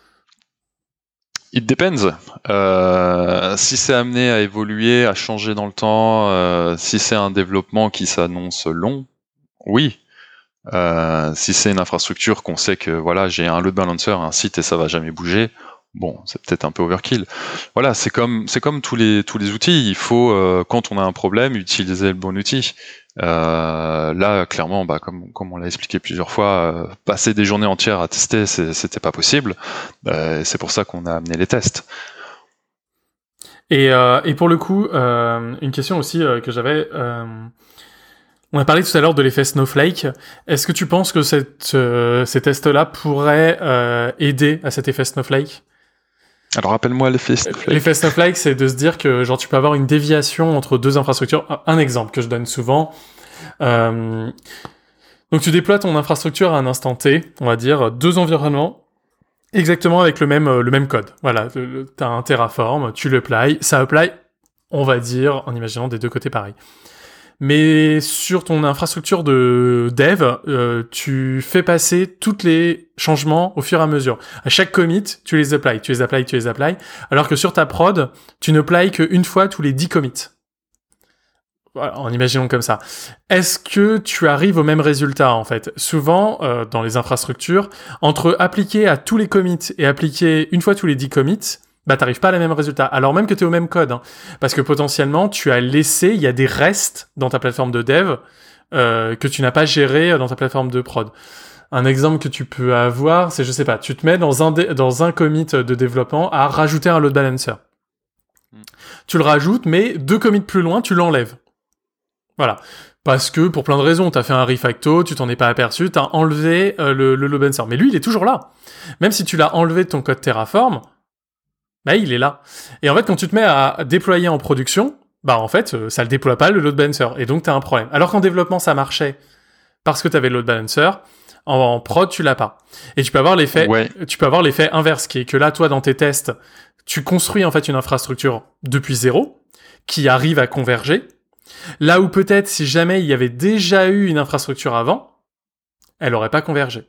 It depends. Euh, si c'est amené à évoluer, à changer dans le temps, euh, si c'est un développement qui s'annonce long, oui. Euh, si c'est une infrastructure qu'on sait que voilà, j'ai un load balancer, un site et ça va jamais bouger, bon, c'est peut-être un peu overkill. Voilà, c'est comme c'est comme tous les tous les outils, il faut euh, quand on a un problème utiliser le bon outil. Euh, là, clairement, bah, comme, comme on l'a expliqué plusieurs fois, euh, passer des journées entières à tester, c'est, c'était pas possible. Euh, c'est pour ça qu'on a amené les tests. Et, euh, et pour le coup, euh, une question aussi euh, que j'avais... Euh... On a parlé tout à l'heure de l'effet Snowflake. Est-ce que tu penses que cette, euh, ces tests-là pourraient euh, aider à cet effet Snowflake ? Alors rappelle-moi l'effet Snowflake. L'effet Snowflake, c'est de se dire que genre tu peux avoir une déviation entre deux infrastructures. Un exemple que je donne souvent. Euh... Donc tu déploies ton infrastructure à un instant T, on va dire deux environnements, exactement avec le même le même code. Voilà, t'as un Terraform, tu le apply, ça apply, on va dire en imaginant des deux côtés pareil. Mais sur ton infrastructure de dev, euh, tu fais passer tous les changements au fur et à mesure. À chaque commit, tu les applies, tu les applies, tu les applies. Alors que sur ta prod, tu ne applies qu'une fois tous les dix commits. Voilà, en imaginant comme ça. Est-ce que tu arrives au même résultat, en fait ? Souvent, euh, dans les infrastructures, entre appliquer à tous les commits et appliquer une fois tous les dix commits, bah t'arrives pas à la même résultat, alors même que t'es au même code, hein. Parce que potentiellement tu as laissé, il y a des restes dans ta plateforme de dev euh, que tu n'as pas géré dans ta plateforme de prod. Un exemple que tu peux avoir, c'est je sais pas, tu te mets dans un dé- dans un commit de développement à rajouter un load balancer. Mm. Tu le rajoutes, mais deux commits plus loin, tu l'enlèves. Voilà. Parce que, pour plein de raisons, t'as fait un refacto, tu t'en es pas aperçu, t'as enlevé euh, le, le load balancer. Mais lui, il est toujours là. Même si tu l'as enlevé de ton code Terraform, bah, il est là. Et en fait, quand tu te mets à déployer en production, bah, en fait, ça le déploie pas, le load balancer. Et donc, t'as un problème. Alors qu'en développement, ça marchait parce que t'avais le load balancer. En, en prod, tu l'as pas. Et tu peux avoir l'effet, ouais. tu peux avoir l'effet inverse, qui est que là, toi, dans tes tests, tu construis, en fait, une infrastructure depuis zéro, qui arrive à converger. Là où peut-être, si jamais il y avait déjà eu une infrastructure avant, elle aurait pas convergé.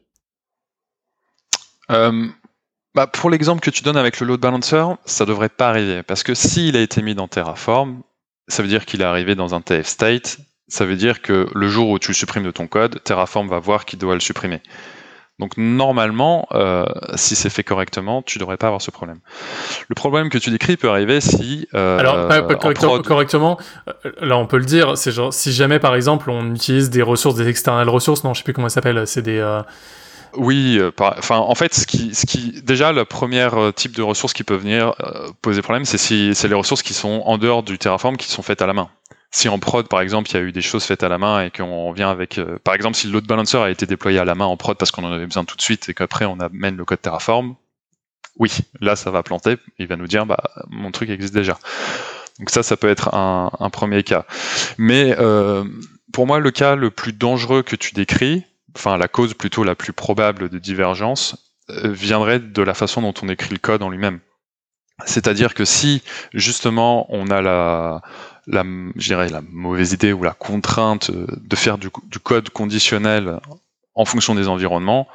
Euh... Bah, pour l'exemple que tu donnes avec le load balancer, ça devrait pas arriver. Parce que s'il a été mis dans Terraform, ça veut dire qu'il est arrivé dans un T F state. Ça veut dire que le jour où tu le supprimes de ton code, Terraform va voir qu'il doit le supprimer. Donc normalement, euh, si c'est fait correctement, tu devrais pas avoir ce problème. Le problème que tu décris peut arriver si... Euh, Alors, pas, pas correctement, prod... correctement, là on peut le dire, c'est genre, si jamais par exemple on utilise des ressources, des external ressources, non je sais plus comment ça s'appelle, c'est des... Euh... Oui, euh, par, enfin, en fait, ce qui, ce qui, déjà, le premier type de ressources qui peut venir euh, poser problème, c'est si c'est les ressources qui sont en dehors du Terraform, qui sont faites à la main. Si en prod, par exemple, il y a eu des choses faites à la main et qu'on vient avec, euh, par exemple, si le load balancer a été déployé à la main en prod parce qu'on en avait besoin tout de suite et qu'après on amène le code Terraform, oui, là, ça va planter. Il va nous dire, bah, mon truc existe déjà. Donc ça, ça peut être un, un premier cas. Mais euh, pour moi, le cas le plus dangereux que tu décris, enfin la cause plutôt la plus probable de divergence, euh, viendrait de la façon dont on écrit le code en lui-même. C'est-à-dire que si justement on a la, la, je dirais la mauvaise idée ou la contrainte de faire du, du code conditionnel en fonction des environnements,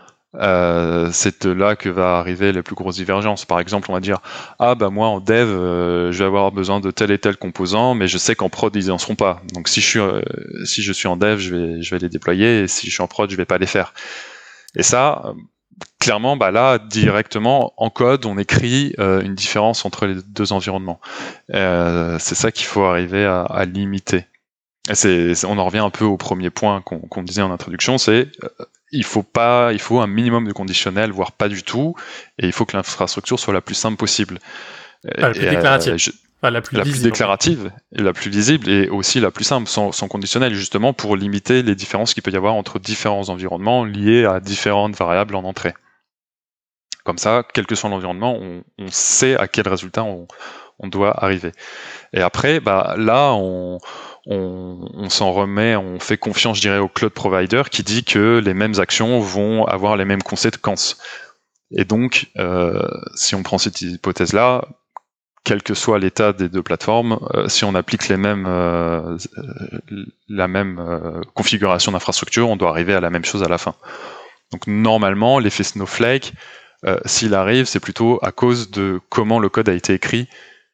euh, c'est de là que va arriver les plus grosses divergences. Par exemple, on va dire ah bah moi en dev euh, je vais avoir besoin de tel et tel composant, mais je sais qu'en prod ils en seront pas. Donc si je suis euh, si je suis en dev, je vais je vais les déployer, et si je suis en prod, je vais pas les faire. Et ça, clairement, bah là directement en code, on écrit euh, une différence entre les deux environnements. Euh, c'est ça qu'il faut arriver à, à limiter. Et c'est, c'est on en revient un peu au premier point qu'on, qu'on disait en introduction, c'est euh, il faut pas, il faut un minimum de conditionnel, voire pas du tout, et il faut que l'infrastructure soit la plus simple possible. Ah, la plus et, déclarative. Euh, je, enfin, la plus, la visible, plus déclarative, et la plus visible, et aussi la plus simple, sans, sans conditionnel, justement pour limiter les différences qu'il peut y avoir entre différents environnements liés à différentes variables en entrée. Comme ça, quel que soit l'environnement, on, on sait à quel résultat on, on doit arriver. Et après, bah là, on On, on s'en remet, on fait confiance, je dirais, au cloud provider qui dit que les mêmes actions vont avoir les mêmes conséquences. Et donc, euh, si on prend cette hypothèse-là, quel que soit l'état des deux plateformes, euh, si on applique les mêmes, euh, la même euh, configuration d'infrastructure, on doit arriver à la même chose à la fin. Donc normalement, l'effet Snowflake, euh, s'il arrive, c'est plutôt à cause de comment le code a été écrit,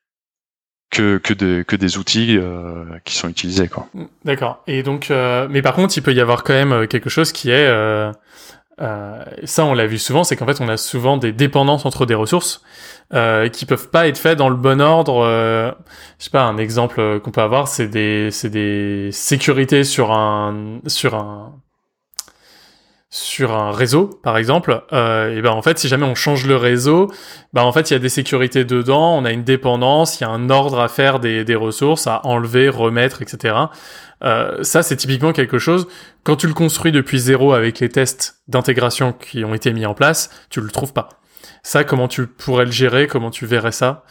que que, de, que des outils euh, qui sont utilisés, quoi. D'accord. Et donc, euh, mais par contre, il peut y avoir quand même quelque chose qui est, euh, Euh, ça, on l'a vu souvent, c'est qu'en fait, on a souvent des dépendances entre des ressources euh, qui peuvent pas être faites dans le bon ordre. Euh, je sais pas, un exemple qu'on peut avoir, c'est des, c'est des sécurités sur un, sur un, sur un réseau, par exemple. Euh, et ben en fait, si jamais on change le réseau, ben en fait, il y a des sécurités dedans, on a une dépendance, il y a un ordre à faire des, des ressources, à enlever, remettre, et cetera. Euh, ça, c'est typiquement quelque chose, quand tu le construis depuis zéro avec les tests d'intégration qui ont été mis en place, tu le trouves pas. Ça, comment tu pourrais le gérer? Comment tu verrais ça?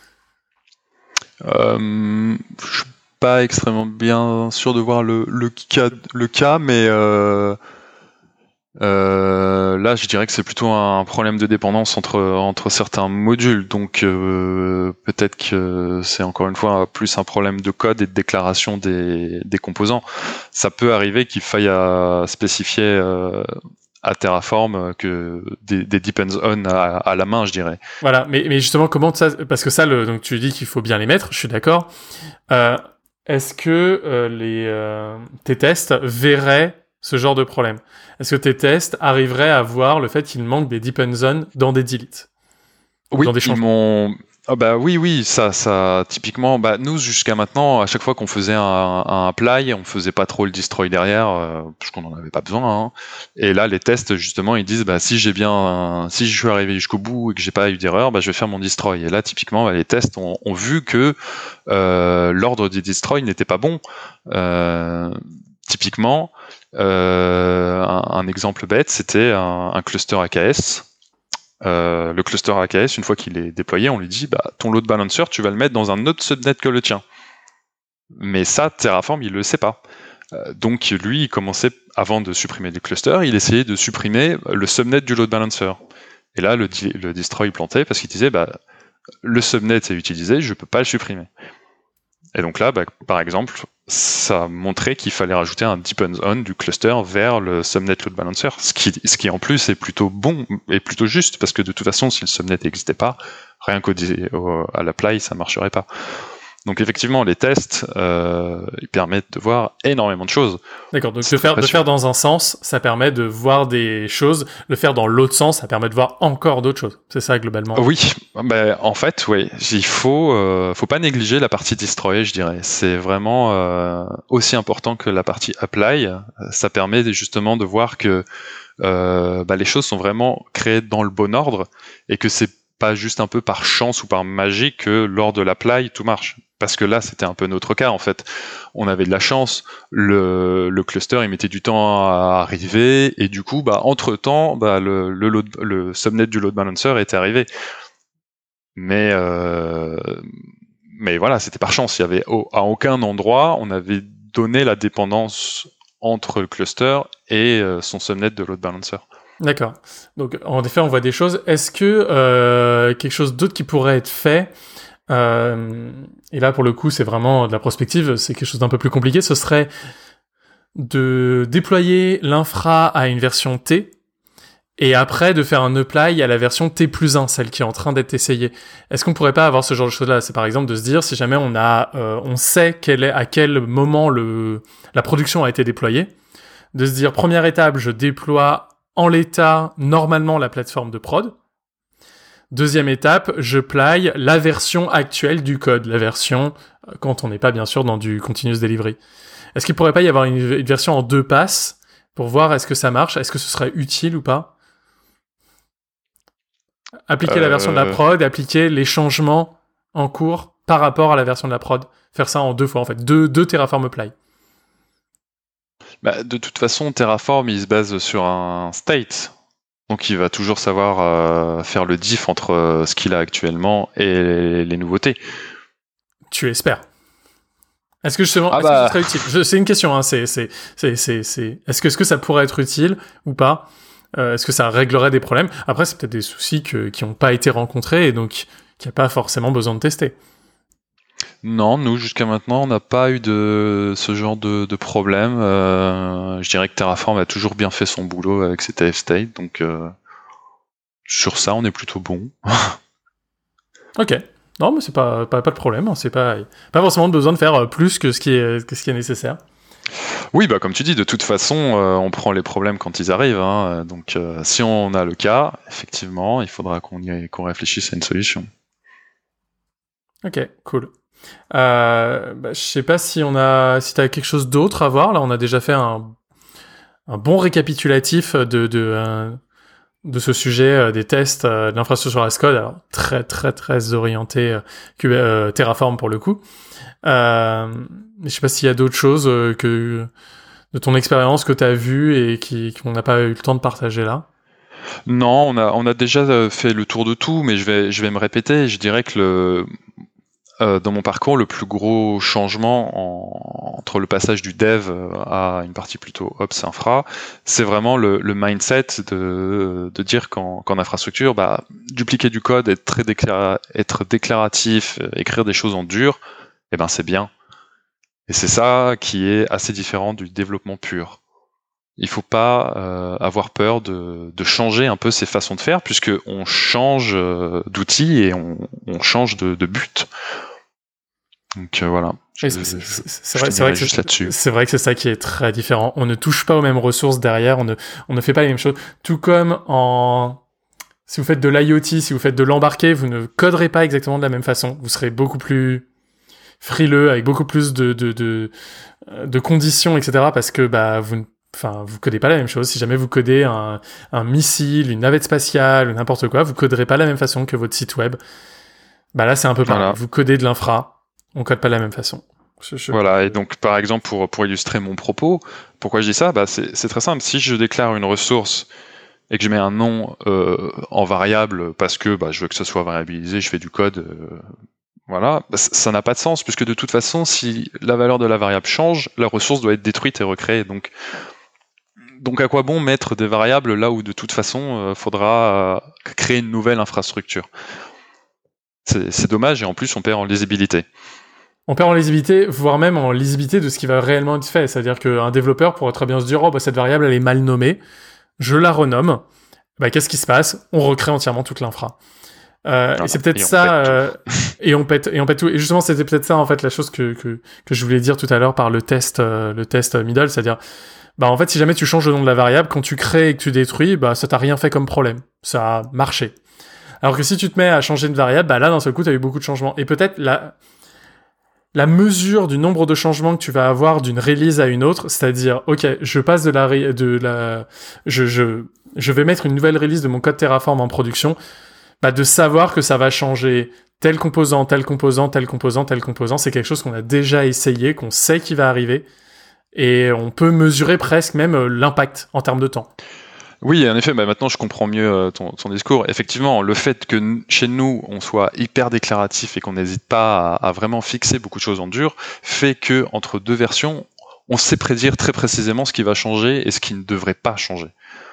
euh, Je suis pas extrêmement bien sûr de voir le, le, cas, le cas, mais euh, euh, là, je dirais que c'est plutôt un problème de dépendance entre, entre certains modules. Donc, euh, peut-être que c'est encore une fois plus un problème de code et de déclaration des, des composants. Ça peut arriver qu'il faille à spécifier euh, à Terraform que des, des depends on à, à la main, je dirais. Voilà, mais, mais justement, comment ça... Parce que ça, le, donc tu dis qu'il faut bien les mettre, je suis d'accord. Euh, est-ce que euh, les, euh, tes tests verraient ce genre de problème? Est-ce que tes tests arriveraient à voir le fait qu'il manque des depend zones dans des deletes? Oui, dans des ils m'ont... Ah bah oui, oui, ça, ça, typiquement, bah nous jusqu'à maintenant, à chaque fois qu'on faisait un, un apply, on faisait pas trop le destroy derrière, euh, parce qu'on en avait pas besoin. Hein. Et là, les tests justement, ils disent, bah si j'ai bien, un, si je suis arrivé jusqu'au bout et que j'ai pas eu d'erreur, bah je vais faire mon destroy. Et là, typiquement, bah, les tests ont, ont vu que euh, l'ordre des destroy n'était pas bon. Euh, typiquement, euh, un, un exemple bête, c'était un, un cluster A K S. Euh, le cluster A K S, une fois qu'il est déployé, on lui dit bah, ton load balancer, tu vas le mettre dans un autre subnet que le tien. Mais ça, Terraform, il le sait pas. Euh, donc lui, il commençait, avant de supprimer le cluster, il essayait de supprimer le subnet du load balancer. Et là, le, le destroy plantait parce qu'il disait bah, le subnet est utilisé, je peux pas le supprimer. Et donc là, bah, par exemple, ça montrait qu'il fallait rajouter un depends on du cluster vers le subnet load balancer, ce qui, ce qui en plus est plutôt bon et plutôt juste, parce que de toute façon, si le subnet n'existait pas, rien qu'au à l'apply, ça marcherait pas. Donc effectivement, les tests, euh, ils permettent de voir énormément de choses. D'accord, donc le faire, de faire dans un sens, ça permet de voir des choses. Le faire dans l'autre sens, ça permet de voir encore d'autres choses. C'est ça, globalement. Oui, ben, en fait, oui. Il faut, euh, faut pas négliger la partie destroy, je dirais. C'est vraiment euh, aussi important que la partie apply. Ça permet justement de voir que euh, bah, les choses sont vraiment créées dans le bon ordre et que c'est pas juste un peu par chance ou par magie que lors de l'apply, tout marche. Parce que là, c'était un peu notre cas, en fait. On avait de la chance, le, le cluster, il mettait du temps à arriver, et du coup, bah, entre-temps, bah, le, le, load, le subnet du load balancer était arrivé. Mais, euh, mais voilà, c'était par chance. Il y avait, au, à aucun endroit, on avait donné la dépendance entre le cluster et euh, son subnet de load balancer. D'accord. Donc, en effet, on voit des choses. Est-ce que euh, quelque chose d'autre qui pourrait être fait, euh, et là, pour le coup, c'est vraiment de la prospective, c'est quelque chose d'un peu plus compliqué, ce serait de déployer l'infra à une version T, et après de faire un apply à la version T plus un, celle qui est en train d'être essayée. Est-ce qu'on pourrait pas avoir ce genre de choses-là? C'est par exemple de se dire, si jamais on a, euh, on sait quel est, à quel moment le, la production a été déployée, de se dire, première étape, je déploie en l'état, normalement, la plateforme de prod. Deuxième étape, je plie la version actuelle du code, la version, quand on n'est pas bien sûr dans du continuous delivery. Est-ce qu'il pourrait pas y avoir une, une version en deux passes pour voir est-ce que ça marche, est-ce que ce serait utile ou pas? Appliquer euh... la version de la prod, appliquer les changements en cours par rapport à la version de la prod. Faire ça en deux fois, en fait. Deux, deux Terraform apply. Bah, de toute façon, Terraform, il se base sur un state. Donc il va toujours savoir euh, faire le diff entre euh, ce qu'il a actuellement et les, les nouveautés. Tu espères. Est-ce que justement, ah est-ce bah... que ce serait utile? C'est une question, hein, c'est, c'est, c'est, c'est, c'est... Est-ce que, est-ce que ça pourrait être utile ou pas? euh, Est-ce que ça réglerait des problèmes? Après, c'est peut-être des soucis que, qui n'ont pas été rencontrés et donc qu'il n'y a pas forcément besoin de tester. Non, nous, jusqu'à maintenant, on n'a pas eu de ce genre de, de problème. Euh, je dirais que Terraform a toujours bien fait son boulot avec ses T F state, donc euh, sur ça, on est plutôt bon. Ok. Non, mais c'est pas, pas, pas de problème. C'est pas, pas forcément besoin de faire plus que ce qui est, que ce qui est nécessaire. Oui, bah comme tu dis, de toute façon, euh, on prend les problèmes quand ils arrivent. Hein, donc, euh, si on a le cas, effectivement, il faudra qu'on y, qu'on réfléchisse à une solution. Ok, cool. Euh, bah, je sais pas si on a, si t'as quelque chose d'autre à voir. Là, on a déjà fait un, un bon récapitulatif de de euh, de ce sujet euh, des tests euh, de l'infrastructure as code. Alors très très très orienté euh, euh, Terraform pour le coup. Euh, je sais pas s'il y a d'autres choses euh, que de ton expérience que t'as vu et qui qu'on n'a pas eu le temps de partager là. Non, on a on a déjà fait le tour de tout, mais je vais je vais me répéter. Je dirais que le Euh, dans mon parcours, le plus gros changement en, entre le passage du dev à une partie plutôt ops infra, c'est vraiment le, le mindset de, de dire qu'en, qu'en infrastructure, bah, dupliquer du code, être très déclara- être déclaratif, écrire des choses en dur, eh ben c'est bien. Et c'est ça qui est assez différent du développement pur. Il faut pas euh, avoir peur de, de changer un peu ses façons de faire, puisque on change euh, d'outils et on, on change de, de but. Donc euh, voilà. Je, c'est, c'est, je, c'est, je vrai, c'est, vrai que juste c'est, là-dessus. c'est vrai que c'est ça qui est très différent. On ne touche pas aux mêmes ressources derrière. On ne, on ne fait pas les mêmes choses. Tout comme en, si vous faites de l'IoT, si vous faites de l'embarqué, vous ne coderez pas exactement de la même façon. Vous serez beaucoup plus frileux, avec beaucoup plus de, de, de, de conditions, et cetera. Parce que bah vous ne Enfin, vous codez pas la même chose. Si jamais vous codez un, un missile, une navette spatiale ou n'importe quoi, vous coderez pas de la même façon que votre site web. Bah là, c'est un peu pareil. Voilà. Vous codez de l'infra, on code pas de la même façon. Je, je... Voilà. Et donc, par exemple, pour pour illustrer mon propos, pourquoi je dis ça ? Bah, c'est c'est très simple. Si je déclare une ressource et que je mets un nom euh, en variable parce que bah je veux que ce soit variabilisé, je fais du code. Euh, Voilà, bah, ça n'a pas de sens puisque de toute façon, si la valeur de la variable change, la ressource doit être détruite et recréée. Donc Donc à quoi bon mettre des variables là où de toute façon euh, faudra euh, créer une nouvelle infrastructure. C'est, c'est dommage et en plus on perd en lisibilité. On perd en lisibilité, voire même en lisibilité de ce qui va réellement être fait. C'est-à-dire qu'un développeur pourrait très bien se dire « Oh, bah, cette variable, elle est mal nommée, je la renomme. » Bah, qu'est-ce qui se passe ? On recrée entièrement toute l'infra. Euh, voilà, et c'est peut-être et ça, euh, et on pète, et on pète tout. Et justement, c'était peut-être ça, en fait, la chose que, que, que je voulais dire tout à l'heure par le test, euh, le test middle, c'est-à-dire, bah, en fait, si jamais tu changes le nom de la variable, quand tu crées et que tu détruis, bah, ça t'a rien fait comme problème. Ça a marché. Alors que si tu te mets à changer une variable, bah, là, d'un seul coup, t'as eu beaucoup de changements. Et peut-être la, la mesure du nombre de changements que tu vas avoir d'une release à une autre, c'est-à-dire, ok, je passe de la, de la, je, je, je vais mettre une nouvelle release de mon code Terraform en production, bah, de savoir que ça va changer tel composant, tel composant, tel composant, tel composant, c'est quelque chose qu'on a déjà essayé, qu'on sait qui va arriver, et on peut mesurer presque même l'impact en termes de temps. Oui, en effet, bah maintenant je comprends mieux ton, ton discours. Effectivement, le fait que n- chez nous, on soit hyper déclaratif et qu'on n'hésite pas à, à vraiment fixer beaucoup de choses en dur, fait que entre deux versions, on sait prédire très précisément ce qui va changer et ce qui ne devrait pas changer.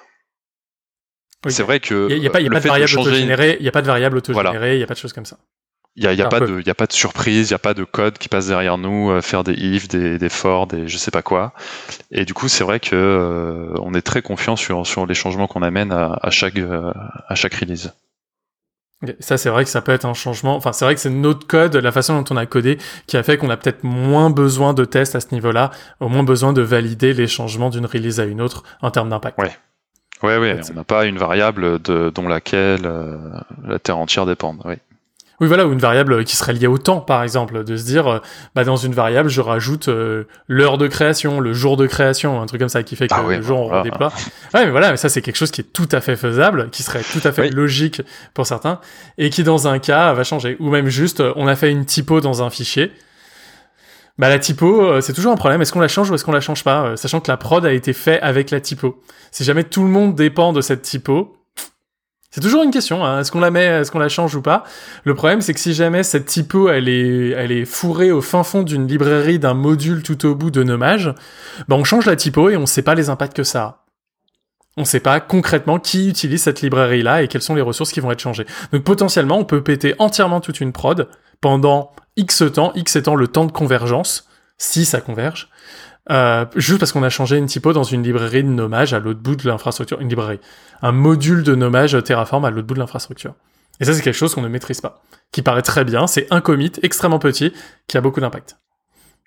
Oui. C'est vrai que il n'y a, a, a, a pas de variable changer... autogénérée, il n'y a pas de variable autogénérée, il voilà. n'y a pas de choses comme ça. Il n'y a, y a, ah, a pas de surprise, il n'y a pas de code qui passe derrière nous, euh, faire des if, des, des for, des je sais pas quoi. Et du coup, c'est vrai que euh, on est très confiant sur, sur les changements qu'on amène à, à, chaque, euh, à chaque release. Okay. Ça, c'est vrai que ça peut être un changement. Enfin, c'est vrai que c'est notre code, la façon dont on a codé, qui a fait qu'on a peut-être moins besoin de tests à ce niveau-là, au moins besoin de valider les changements d'une release à une autre en termes d'impact. Ouais. Ouais, ouais, on n'a pas une variable de, dont laquelle euh, la Terre entière dépend. Oui. Oui, voilà, ou une variable qui serait liée au temps, par exemple, de se dire, euh, bah dans une variable, je rajoute euh, l'heure de création, le jour de création, un truc comme ça qui fait que ah ouais, le jour on voilà. redéploie. Ouais, mais voilà, mais ça c'est quelque chose qui est tout à fait faisable, qui serait tout à fait oui. logique pour certains, et qui dans un cas va changer. Ou même juste, on a fait une typo dans un fichier. Bah la typo, c'est toujours un problème. Est-ce qu'on la change ou est-ce qu'on la change pas, sachant que la prod a été faite avec la typo. Si jamais tout le monde dépend de cette typo, c'est toujours une question, hein. Est-ce qu'on la met, est-ce qu'on la change ou pas? Le problème, c'est que si jamais cette typo, elle est, elle est fourrée au fin fond d'une librairie, d'un module tout au bout de nommage, bah on change la typo et on sait pas les impacts que ça a. On sait pas concrètement qui utilise cette librairie-là et quelles sont les ressources qui vont être changées. Donc potentiellement, on peut péter entièrement toute une prod pendant X temps, X étant le temps de convergence, si ça converge, Euh, juste parce qu'on a changé une typo dans une librairie de nommage à l'autre bout de l'infrastructure, une librairie, un module de nommage Terraform à l'autre bout de l'infrastructure. Et ça, c'est quelque chose qu'on ne maîtrise pas, qui paraît très bien, c'est un commit extrêmement petit, qui a beaucoup d'impact.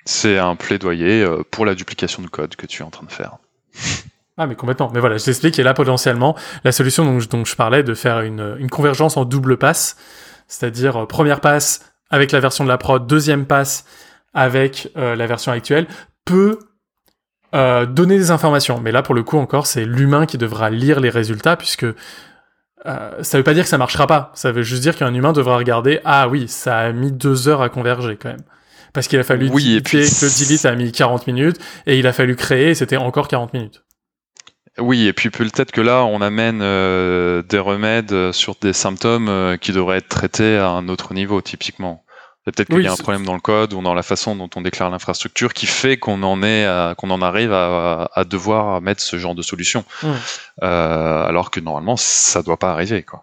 C'est un plaidoyer euh, pour la duplication de code que tu es en train de faire. Ah, mais complètement. Mais voilà, je t'explique, et là, potentiellement, la solution dont je, dont je parlais, de faire une, une convergence en double passe, c'est-à-dire euh, première passe avec la version de la prod, deuxième passe avec euh, la version actuelle, peut euh, donner des informations. Mais là, pour le coup, encore, c'est l'humain qui devra lire les résultats, puisque euh, ça veut pas dire que ça marchera pas. Ça veut juste dire qu'un humain devra regarder, ah oui, ça a mis deux heures à converger, quand même. Parce qu'il a fallu oui, delete, et puis... que le delete a mis quarante minutes, et il a fallu créer, et c'était encore quarante minutes. Oui, et puis peut-être que là, on amène euh, des remèdes sur des symptômes euh, qui devraient être traités à un autre niveau, typiquement. Peut-être qu'il Oui, y a un c'est... problème dans le code ou dans la façon dont on déclare l'infrastructure qui fait qu'on en est, à, qu'on en arrive à, à devoir mettre ce genre de solution, mmh. euh, alors que normalement, ça doit pas arriver, quoi.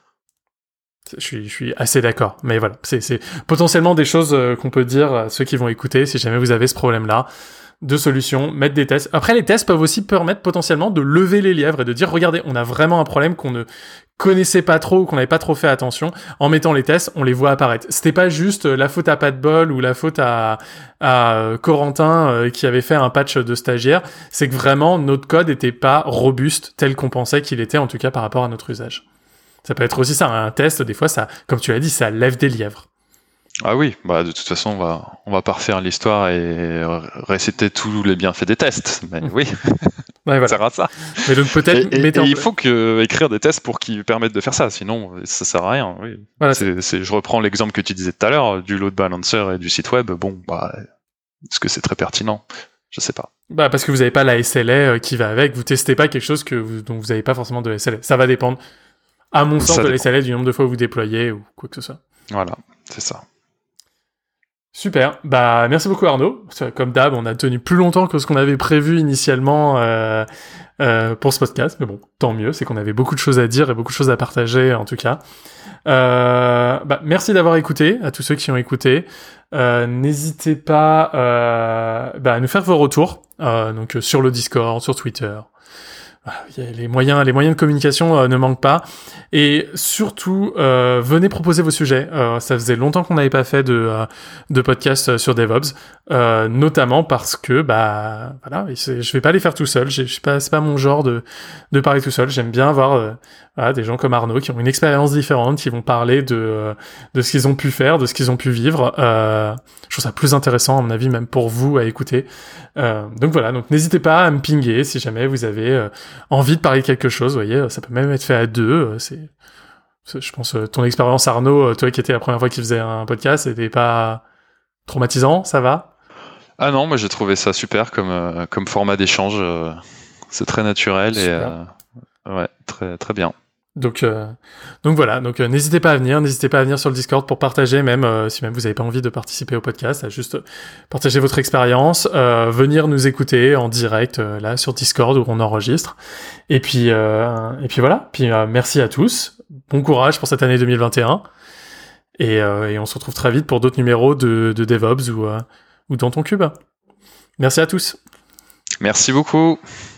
Je suis, je suis assez d'accord, mais voilà, c'est, c'est potentiellement des choses euh, qu'on peut dire à ceux qui vont écouter si jamais vous avez ce problème-là. De solutions, mettre des tests. Après, les tests peuvent aussi permettre potentiellement de lever les lièvres et de dire, regardez, on a vraiment un problème qu'on ne connaissait pas trop ou qu'on n'avait pas trop fait attention. En mettant les tests, on les voit apparaître. C'était pas juste la faute à Pas de Bol ou la faute à, à Corentin euh, qui avait fait un patch de stagiaire. C'est que vraiment, notre code était pas robuste tel qu'on pensait qu'il était, en tout cas par rapport à notre usage. Ça peut être aussi ça, un test, des fois, ça, comme tu l'as dit, ça lève des lièvres. Ah oui, bah de toute façon on va on va pas refaire l'histoire et réciter tous les bienfaits des tests, mais oui, ouais, voilà. Ça sert à ça. Mais donc peut-être. Et, et, et en... il faut que écrire des tests pour qu'ils permettent de faire ça, sinon ça sert à rien. Oui. Voilà, c'est, c'est, je reprends l'exemple que tu disais tout à l'heure du load balancer et du site web. Bon, bah est-ce que c'est très pertinent? Je sais pas. Bah parce que vous avez pas la S L A qui va avec, vous testez pas quelque chose que vous, dont vous avez pas forcément de S L A. Ça va dépendre, à mon sens, de la S L A, du nombre de fois où vous déployez ou quoi que ce soit. Voilà, c'est ça. Super, bah merci beaucoup Arnaud. Comme d'hab, on a tenu plus longtemps que ce qu'on avait prévu initialement euh, euh, pour ce podcast, mais bon, tant mieux, c'est qu'on avait beaucoup de choses à dire et beaucoup de choses à partager en tout cas. Euh, bah, merci d'avoir écouté, à tous ceux qui ont écouté. Euh, n'hésitez pas euh, bah, à nous faire vos retours, euh, donc sur le Discord, sur Twitter. Les moyens, les moyens de communication euh, ne manquent pas. Et surtout, euh, venez proposer vos sujets. Euh, ça faisait longtemps qu'on n'avait pas fait de, euh, de podcast sur DevOps, euh, notamment parce que, bah, voilà, je vais pas les faire tout seul. Je suis pas, c'est pas mon genre de, de parler tout seul. J'aime bien avoir euh, voilà, des gens comme Arnaud qui ont une expérience différente, qui vont parler de, euh, de ce qu'ils ont pu faire, de ce qu'ils ont pu vivre. Euh, je trouve ça plus intéressant, à mon avis, même pour vous à écouter. Euh, donc voilà, donc n'hésitez pas à me pinguer si jamais vous avez euh, envie de parler de quelque chose. Vous voyez, ça peut même être fait à deux. C'est, c'est je pense, ton expérience, Arnaud, toi qui étais la première fois qu'il faisait un podcast, c'était pas traumatisant, ça va? Ah non, moi j'ai trouvé ça super comme euh, comme format d'échange. Euh, c'est très naturel super. et euh, ouais, très très bien. Donc, euh, donc voilà. Donc, euh, n'hésitez pas à venir, n'hésitez pas à venir sur le Discord pour partager, même euh, si même vous n'avez pas envie de participer au podcast, à juste partager votre expérience, euh, venir nous écouter en direct euh, là sur Discord où on enregistre. Et puis, euh, et puis voilà. Puis euh, merci à tous. Bon courage pour cette année deux mille vingt et un. Et, euh, et on se retrouve très vite pour d'autres numéros de, de DevOps ou, euh, ou dans ton cube. Merci à tous. Merci beaucoup.